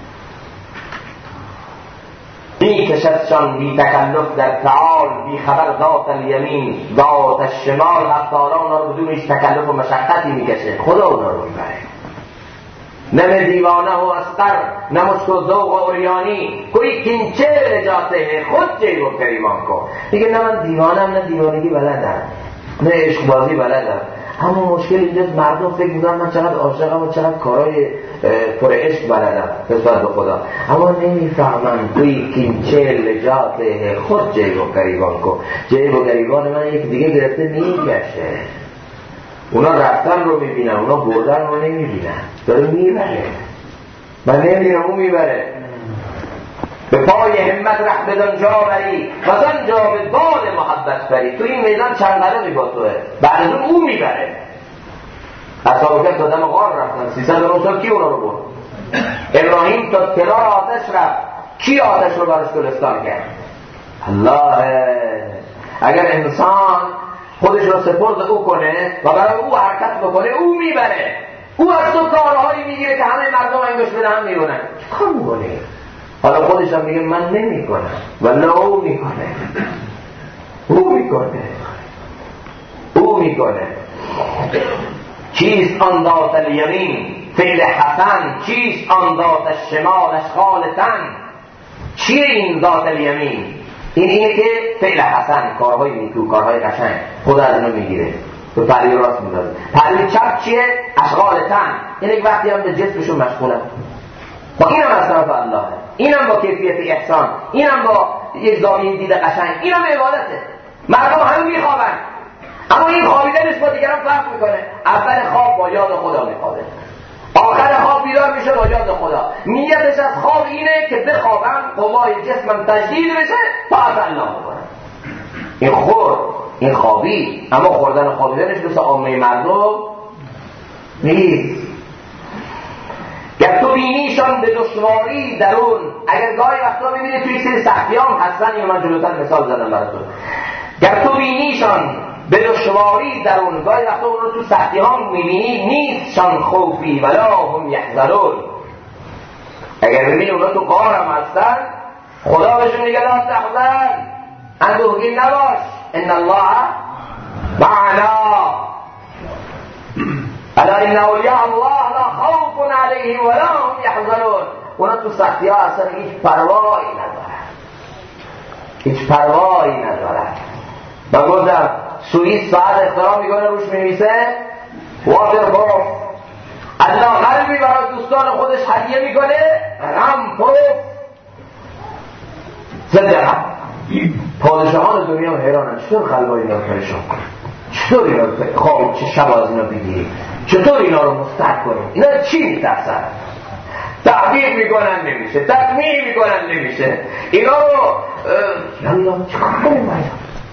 بی کشدشان بی تکلف در تعال، بی خبر ذات الیمین ذات الشمال. حقداران اونا رو بدون هیچ تکلف و مشقتی میکشه، خدا اونا رو میبره. نم دیوانه و اسقر، نمشک و ذوق و اوریانی، کوئی کنچه رجاته خود جیب و کریمان کن. دیگه نه من دیوانم، نه دیوانگی بلدم، نه عشق بازی بلدم. اما مشکل اینجاست مردم فکر میکنن من چقدر عاشقم و چقدر کارهای پر عشق بلدم نسبت به خدا، اما نمیفهمن توی کنچه لجاته خود جیب و کریمان کن. جیب و کریمان من یک دیگه گرفته میگشه. اونا رفتن رو میبینن، اونا بردن رو نمیبینن، داره میبره. من نمیبینم اون میبره. به پای همت ره بدان جا بری و زن جا به بال محبت بری. تو این میدان چند قدمی با توه، بعد از اون میبره. اصحاب کهف تا دم غار رفتن 309 سال کی اونا رو برد؟ ابراهیم تا ترار آتش رفت، کی آتش رو برش گلستان کرد؟ الله. اگر انسان خودش رو سپرد او کنه و برای او حرکت بکنه او میبره. او از تو کارهایی میگیره که همه مردم انگوش به هم میکنن. چه کار میکنه؟ حالا خودش هم میگه من نمیکنم ولی او میکنه. او میکنه. چیست آن ذات الیمین فعل حسن، چیست آن ذات الشمال اشغال تن؟ چیه این ذات الیمین؟ اینه که فعل حسن، کارهای نیکو، کارهای قشنگ خدا از اینو میگیره، تو پهلوی راست میذاره. پهلوی چپ چیه؟ اشغال تن، اینه که وقتی هم به جسمشون مشغولن. با اینم از طرف الله، اینم با کیفیت احسان، اینم با یک زاویه دید قشنگ، اینم عبادته. مردم همه میخوابن، اما این خوابیدنش با دیگران فرق میکنه. اول خواب با یاد خدا میخوابه، آخر خواب بیدار میشه با یاد خدا. نیتش از خواب اینه که بخوابم قوای جسمم تجدید بشه تا از الله بکنم. این خوابی، اما خوردن و خوابیدنش مثل عامه مردم نیست. گر تو بینیشان به دشواری درون، اگر گاهی وقتا ببینید توی سری سختیام هستن، اینو من جلوتر مثال زدم براتون. گر تو بینیشان به دشواری درون، گاهی وقتا اون رو تو سختی ها میبینی، نیستشان خوفی ولا هم یحزنون. اگر ببینی اونا تو قهر هم هستن، خدا بهشون میگه لا تحزن، اندوهگین نباش، ان الله معنا، الا ان اولیاء الله لا خوف علیهم ولا هم یحزنون. اونا تو سختی ها اصلا هیچ پروایی ندارن. من گفتم سوئیس ساعت اختراع میکنه روش می‌نویسه واتر پروف. الله قلبی برای دوستان خودش هدیه میکنه غم پروف، ضد غم. پادشاهان دنیا حیرانن چطور قلبای اینا رو پریشان کنن، چطور اینا رو خواب چه شب از اینا بگیریم، چطور اینا رو مستعد کنیم. اینا چی میترسن؟ تعبیر میکنن نمیشه، تطمیع میکنن نمیشه. اینا رو یالله چکار کنیم باید؟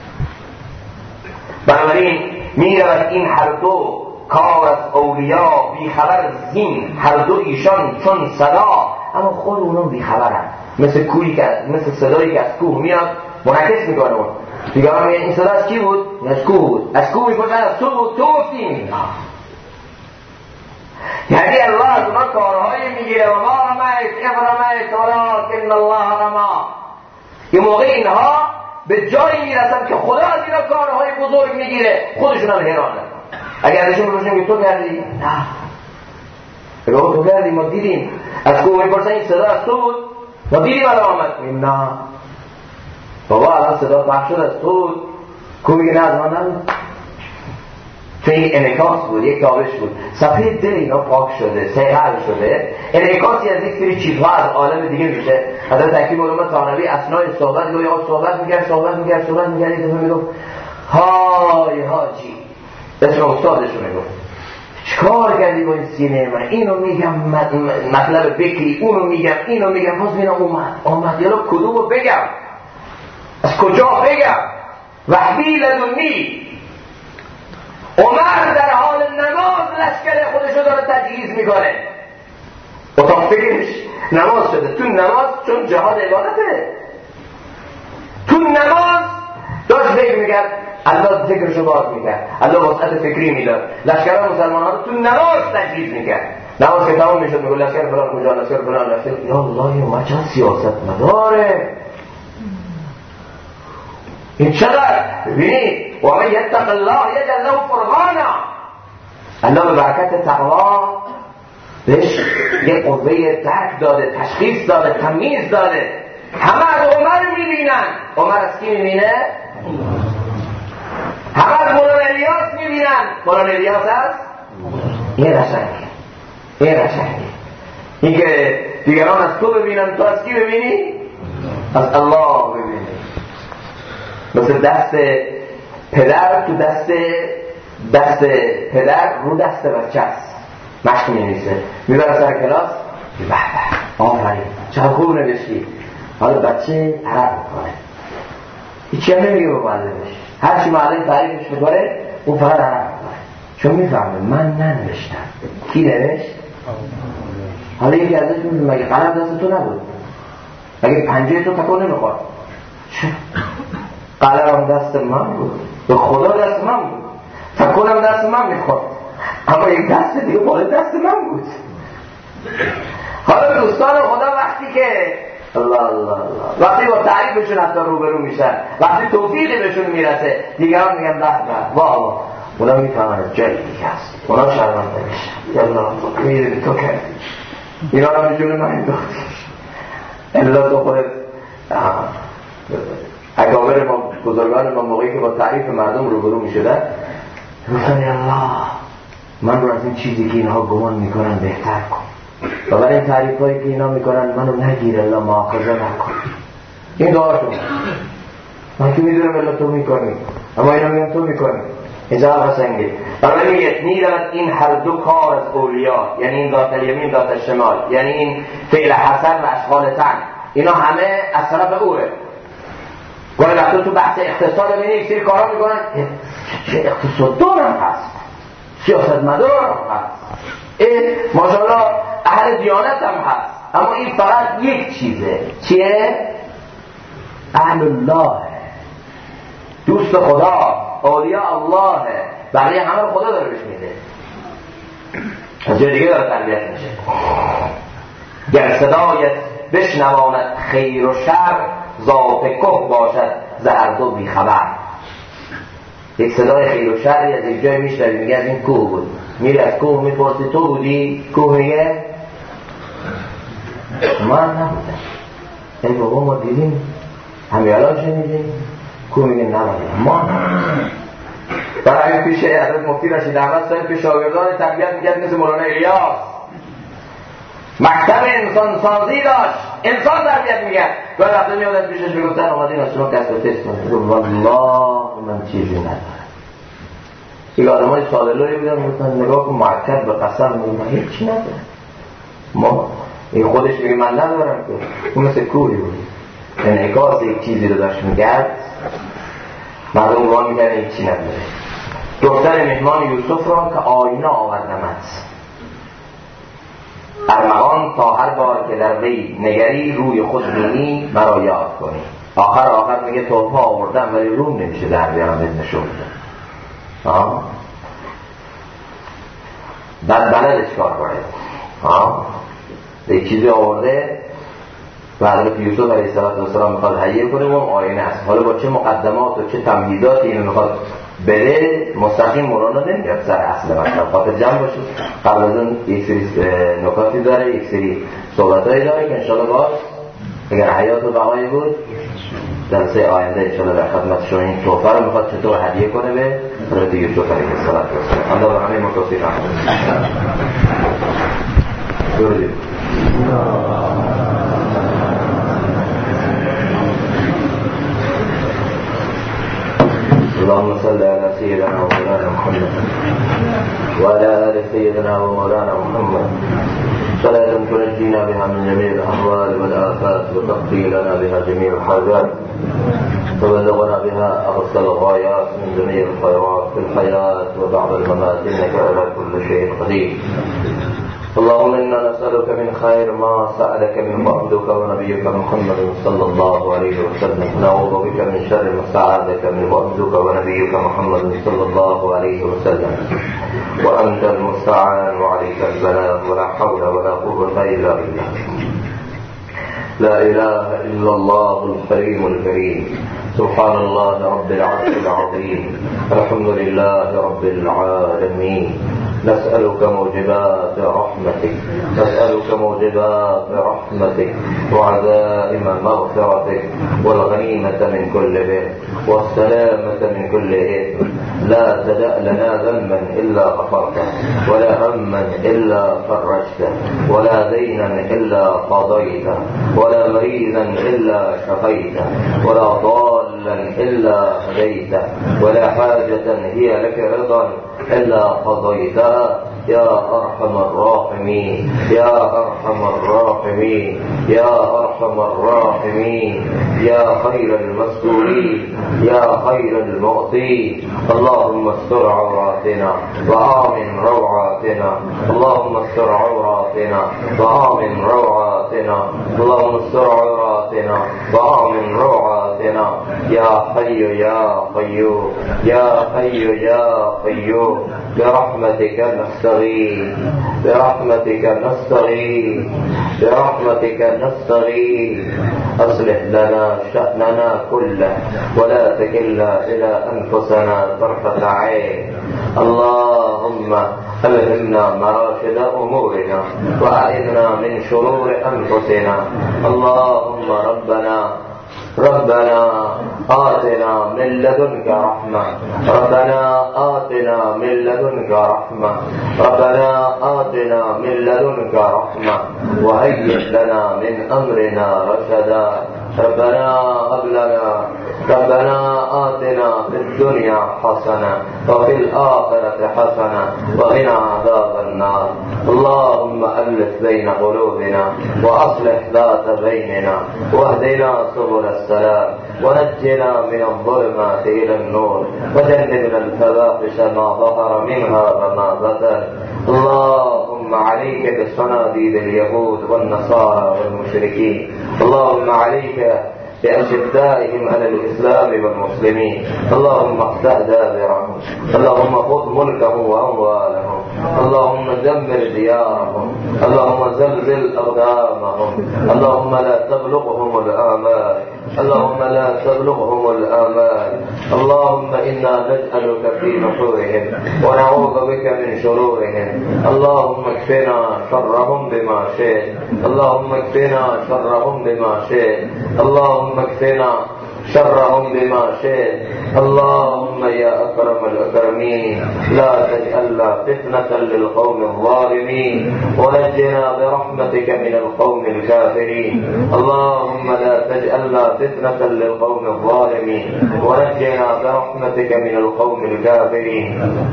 بنابراین میرود این هر دو کار از اولیاء بیخبر زین، هر دو ایشان چون صدا، اما خود اونم بیخبرن. مثل کوهی که مثل صدایی که از کوه میاد منعکس میکنه اون دیگه. هم این صدا از کی بود؟ از کوه بود. از کوه میپرسن از تو بود، تو گفتیم. یعنی الله از اونا کارهایی میگیره و ما رمایت اذ رمایت ولکن الله رما. یه موقع اینها به جایی میرسن که خدا از اینا کارهای بزرگ میگیره، خودشون هم حیرانن. اگر ازشون بپرسیم که تو کردی؟ نه. اگه تو کردی ما دیدیم. از کوه میپرسن این صدا از تو بود؟ ما دیدیم الان آمد. نه بابا الان صدا پخش شد از تو بود. کوه میگه نه از من نبود. چون یک انعکاس بود، یک تابش بود. صفحه دل اینا پاک شده، سیغل شده. انعکاسی از یک سری چیزها از عالم دیگه میشه. حضرت حکیم علوم ثانوی اثناء صحبت گویا صحبت میگرد یه دفعه میگفت های حاجی، اسم استادشون میگفت چیکار کردی با این سینه من؟ اینو میگم مطلب بکری، اونو میگم باز میرم اومد یالا کدومو بگم، از کجا بگم؟ وحبی لدنی. عمر در حال نماز لشکر خودشو داره تجهیز میکنه. اتاق فکرش نماز شده. تو نماز چون جهاد عبادته، تو نماز داشت فکر میکرد، الله ذکرشو باز میکرد، الله وسعت فکری میداد. لشکر مسلمان ها رو تو نماز تجهیز میکرد. نماز که تمام میشد میگه لشکر فلان کجا، لشکر فلان، لشکر یا الله ما چه سیاست مداره این چقدر. ببینید و من یتق الله یجعل له فرقانا. الله به برکت تقوا بهش یه قوه درک داده، تشخیص داده، تمییز داده. همه از عمر میبینن. عمر از کی میبینه؟ همه از مولانا الیاس میبینن. مولانا الیاس از این قشنگه. این که دیگران از تو ببینن، تو از کی ببینی؟ از الله ببینی. مثل دست پدر تو دست پدر رو دست بچه است. مشق می‌نویسه میبره سر کلاس، به آفرین چقدر خوب نوشتی. حالا بچه عرب میکنه، هیچی هم نمیگه به معلمش، هر چی معلم تعریفش میکنه اون فقط عرب میکنه، چون میفهمه من ننوشتم. کی نوشت؟ حالا یکی ازش میگه مگه قلم دست تو نبود؟ مگه پنجه تو تکون نمیخورد؟ چه؟ قلم دست من بود، به خدا دست من بود، تکونم دست من میخورد، اما یک دست دیگه بالا دست من بود. حالا دوستان خدا وقتی که الله الله الله وقتی با تعریفشون حتی روبرو میشن، وقتی توفیقی بهشون میرسه، دیگران میگن به به واه، اونا میفهمن از جایی دیگه هست، اونا شرمنده میشن. یالله میدونی تو کردی، اینا رو جون من انداختی. الا تو خودت اکابر ما بزرگان ما موقعی که با تعریف مردم روبرو میشدن گفتن یالله من رو از این چیزی که اینها گمان میکنن بهتر کن و برای این تعریف هایی که اینا میکنن منو نگیر الا مؤاخذه نکن. این دعاشون من که میدونم الا تو میکنی، اما اینا میگن تو میکنی. اینجا قشنگه. برای میگه میدارد این هر دو کار از اولیاء، یعنی این ذات الیمین ذات الشمال، یعنی این فعل حسن و اشغال تن، اینا همه از طرف اوه. گاهی وقتا تو بحث اقتصاد ببینی یک سری کارا میکنن چه اقتصاددارم هست، سیاستمدارم هست، ماشاءالله اهل دیانت هم هست، اما این فقط یک چیزه. چیه؟ اهل الله، دوست خدا، اولیاء الله، بقیه همه رو خدا داره بهش میده، از جای دیگه داره تربیت میشه. گر صدایت بشنواند خیر و شر، ذات که باشد زهر دو بی خبر. یک صدای خیر و شری از یک جای میشنوی، میگه از این کوه بود، میری از کوه میپرسی تو بودی؟ کوه میگه من نبودم. ای بابا ما دیدیم، همیالا شنیدیم. کوه میگه نبودم ما. برای پیش حضرت مفتی رشید احمد صاحب که شاگردان تربیت میکرد مثل مولانا الیاس، مکتب انسان سازی داشت، انسان تربیت میکرد. گاهی وقتا میادن پیشش میگفتن آمدین از شما کسب و تست کنید، والله من چیزی ندارم. یک آدمای سادلوی بودن میگفتن نگاه کن مؤکد به قسم، من هیچی ندارم. ما این خودش میگه من ندارم که، اون مثل کوری بود، انعکاس یک چیزی رو داشت میکرد، مردم گمان میکرد هیچی نداره. دختر مهمان یوسف را که آینه آوردمت، ارمغان تا هر بار که در وی نگری روی خود بینی مرا یاد کنی. آخر میگه توفه آوردم ولی روم نمیشه در بیارم ازنشون بودم. بعد بلدش کار کنه، یک چیزی آورده و حضرت یوسف علیه السلام میخواد هیئ کنه و آینه است. حالا با چه مقدمات و چه تمهیداتی اینو میخواد بده، مستقیم مولانا نمیاد سر اصل مطلب، خاطر جمع باشه. قبل از اون یک سری نکاتی داره، یک سری صحبتایی داره که انشاءالله باز اگر حیات و بقایی بود جلسه آینده انشاءالله در خدمت شما این تحفه رو میخواد چطور هدیه کنه به حضرت یوسف علیه السلام. الله به همه ما توفیق بده. اللهم صل على سيدنا ومولانا محمد وعلى آل سيدنا ومولانا محمد صلاة تنجينا بها من جميع الأهوال والآفات وتقضي لنا بها جميع الحاجات وبلغنا بها أقصى الغايات من جميع الخيرات في الحياة وبعد الممات إنك على كل شيء قدير. اللهم إنا نسألك من خير ما سألك منه عبدك ونبيك محمد صلى الله عليه وسلم، نعوذ بك من شر ما استعاذك منه عبدك ونبيك محمد صلى الله عليه وسلم، وأنت المستعان وعليك البلاغ ولا حول ولا قوة إلا بالله. لا إله إلا الله الكريم الكريم، سبحان الله رب العرش العظيم، الحمد لله رب العالمين. نسألك موجبات رحمتك، نسألك موجبات رحمتك وعزائم مغفرتك والغنيمة من كل بر والسلامة من كل إثم. لا تدع لنا ذنبا إلا غفرته، ولا هما إلا فرجته، ولا دينا إلا قضيته، ولا مريضا إلا شفيته، ولا ضالا إلا هديته، ولا حاجة هي لك رضا إلا قضيتها يا أرحم الراحمين، يا أرحم الراحمين، يا أرحم الراحمين، يا خير المستورين. يا خير المعطي. اللهم استر عوراتنا وآمن روعاتنا، اللهم استر عوراتنا وآمن روعاتنا، اللهم استر عوراتنا وآمن روعاتنا. يا حي يا قيوم، يا حي يا قيوم، برحمتك نستغيث، برحمتك نستغيث، برحمتك نستغيث. أصلح لنا شأننا كله ولا تكلنا إلى أنفسنا طرفة عين. اللهم ألهمنا مراشد أمورنا وأعذنا من شرور أنفسنا. اللهم ربنا آتنا من لدنك رحمة، ربنا آتنا من لدنك رحمة، ربنا آتنا من لدنك رحمة وهيئ لنا من أمرنا رشدا. ربنا هب لنا، ربنا آتنا في الدنيا حسنة وفي الآخرة حسنة وقنا عذاب النار. اللهم ألف بين قلوبنا وأصلح ذات بيننا واهدنا سبل السلام ونجنا من الظلمات إلى النور وجنبنا الفواحش ما ظهر منها وما بطن. اللهم عليك بصناديد اليهود والنصارى والمشركين، اللهم عليك بأشدائهم على الإسلام والمسلمين. اللهم اقطع دابرهم، اللهم خذ ملكهم وأموالهم، اللهم دمر ديارهم، اللهم زلزل أقدامهم، اللهم لا تبلغهم الآمال، اللهم لا تبلغهم الآمال. اللهم إنا نجعلك في نحورهم ونعوذ بك من شرورهم. اللهم اكفنا شرهم بما شئت، اللهم اكفنا شرهم بما شئت، اللهم اكفنا شرهم بما شئت. اللهم يا أكرم الأكرمين لا تجعلنا فتنة للقوم الظالمين ونجنا برحمتك من القوم الكافرين. اللهم لا تجعلنا فتنة للقوم الظالمين ونجنا برحمتك من القوم الكافرين.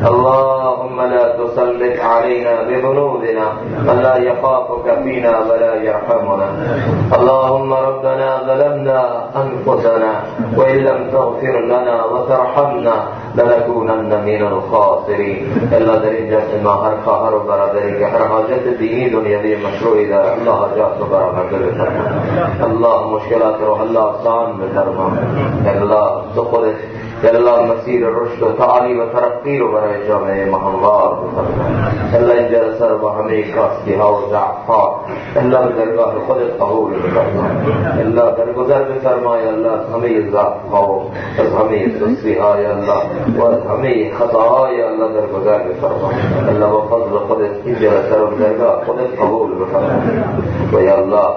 اللهم لا تسلط علينا بذنوبنا من لا يخافك فينا ولا يرحمنا. اللهم ربنا ظلمنا أنفسنا وإن لم تغفر لنا وترحمنا لنكونن من الخاسرين. اللہ در این جلسه ما هر خواهر و برادری که هر حاجت دینی دنیوی مشروعی داره اللہ حاجات رو برآورده بفرما. اللہ مشکلات رو اللہ آسان بفرما. اللہ تو خودت اللہ مسیر رشد و تعالی و ترقی رو برای جامعه ما هموار بفرما. اللہ این جلسه رو با همه کاستی ها و ضعف ها اللہ به درگاه خودت قبول بفرما. اللہ درگذر بفرما یا اللہ از همه ضعف ها و از همه سستی ها یا اللہ و از همه خطاهای اللہ درگذر بفرما. اللہ و فضل خودت این جلسه رو به درگاه خودت قبول بفرما. و یا اللہ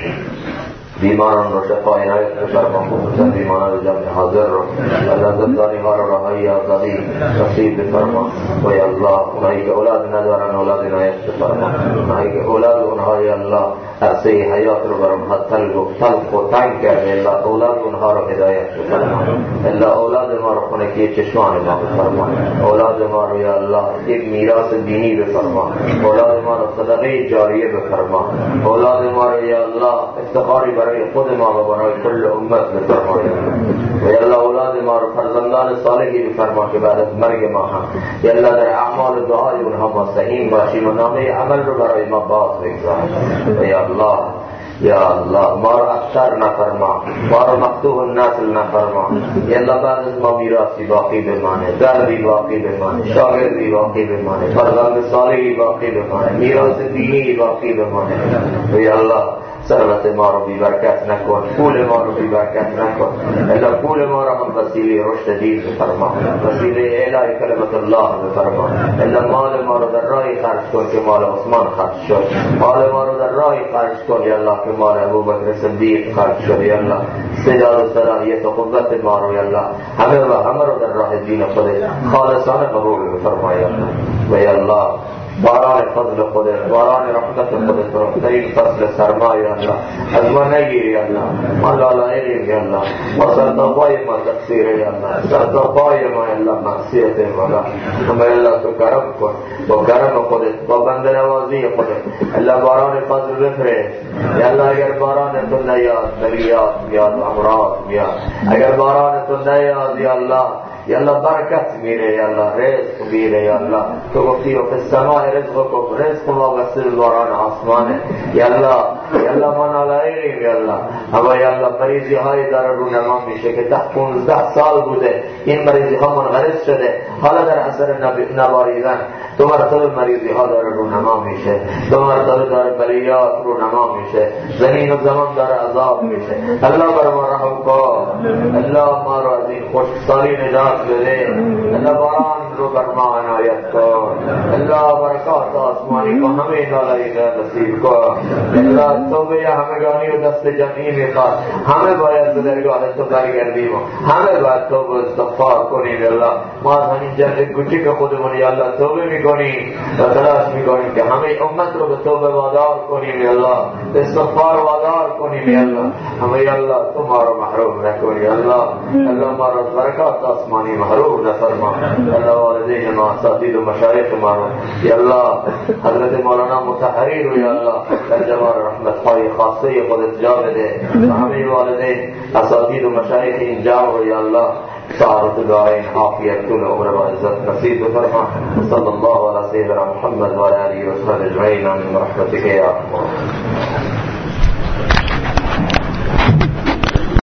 بیماران رو شفا عنایت بفرما، خصوصا بیماران جمع حاضر رو اللہ زندانی ها رو رهایی آزادی نصیب بفرما. و یا اللہ اونایی که اولاد ندارن اولاد عنایت بفرما، اونایی که اولاد اونها یا اللہ عرصه حیات رو بر اونها تلخ و تنگ کرده اللہ اولاد اونها رو هدایت بفرما. اللہ اولاد ما رو خونکی چشمان ما بفرما، اولاد ما رو یا اللہ یک میراث دینی بفرما، اولاد ما رو صدقه جاریه بفرما، اولاد ما رو یا اللہ افتخاری برای خود ما و برای کل امت بفرما. و یا اللہ اولاد ما رو فرزندان صالحی بفرما که بعد از مرگ ما هم یا اللہ در اعمال و دعای اونها ما سهیم باشیم و نامه عمل رو برای ما باز بگذار. و یا اللہ یا اللہ ما رو اکثر نفرما، ما رو مقطوع النسل نفرما. یا اللہ بعد از ما میراثی باقی بمانه، دردی باقی بمانه، شاگردی باقی بمانه، فرزند صالحی باقی بمانه، میراث دینی باقی بمانه. و یا اللہ ثروت ما رو بی برکت نکن، پول ما رو بی برکت نکن. اللہ پول ما رو هم وسیله رشد دین بفرما، وسیله اعلاء کلمت الله بفرما. اللہ مال ما رو در راهی خرج کن که مال عثمان خرج شد، مال ما رو در راهی خرج کن یا اللہ که مال ابوبکر صدیق خرج شد. یا اللہ استعداد و صلاحیت و قوت ما رو یا اللہ همه رو در راه دین خودت خالصانه قبول بفرما. یا اللہ و یا اللہ باران فضل خودت، باران رحمت خودت رو در این فصل سرما یا الله از ما نگیری یا الله. ما لالاییم یا الله، ما سرتاپای ما تقصیره یا الله، سرتاپای ما یا الله معصیت ما الله. اما یا الله تو کرم کن، با کرم خودت، با بنده نوازی خودت الله باران فضل بفرست یا الله. اگر باران تو نیاد بلیات میاد و امراض میاد، اگر باران تو نیاد یا الله یا الله برکت میره یا الله، رزق میره یا الله. تو گفتی و فی السماء رزقکم، رزق ما وسیل باران آسمانه یا الله. یا الله ما نالاییم یا الله. اما یا الله مریضی های داره رونما میشه که 10-15 سال بوده این مریضی ها منقرض شده، حالا در اثر نباریدن 2 مرتبه مریضی ها داره رونما میشه، 2 مرتبه داره بلیات رونما میشه، زمین و زمان داره عذاب میشه. الله بر ما رحم کن، الله ما رو از این خشکسالی نجات بده، الله باران رو بر ما عنایت کن، الله برکات آسمانی کو همه نالایده نصیب کن. الله توبه همگانی و دست جمعی میخواد، همه باید به درگاه تو برگردیم و همه باید توبه استغفار کنیم. الله ما از همین جمع کوچک خودمون یا الله توبه میکنیم و تلاش میکنیم که همه امت رو به توبه وادار کنیم یا الله، به استغفار وادار کنیم یا الله. همه یا الله تو ما رو محروم نکن یا الله. الله ما رو برکات آسمانی محروم نفرما. الله والدین ما، اساتید و مشایخ ما رو یا الله، حضرت مولانا مطهری رو یا الله در جوار رحمت‌های خاصه خودت جا بده و همه والدین، اساتید و مشایخ این جا رو یا الله سعادت دارین، عافیت طول عمر و عزت نصیب بفرما. صلی الله علی سیدنا محمد و علی آله و صحبه اجمعین. من رحمتک یا ارحم الراحمین.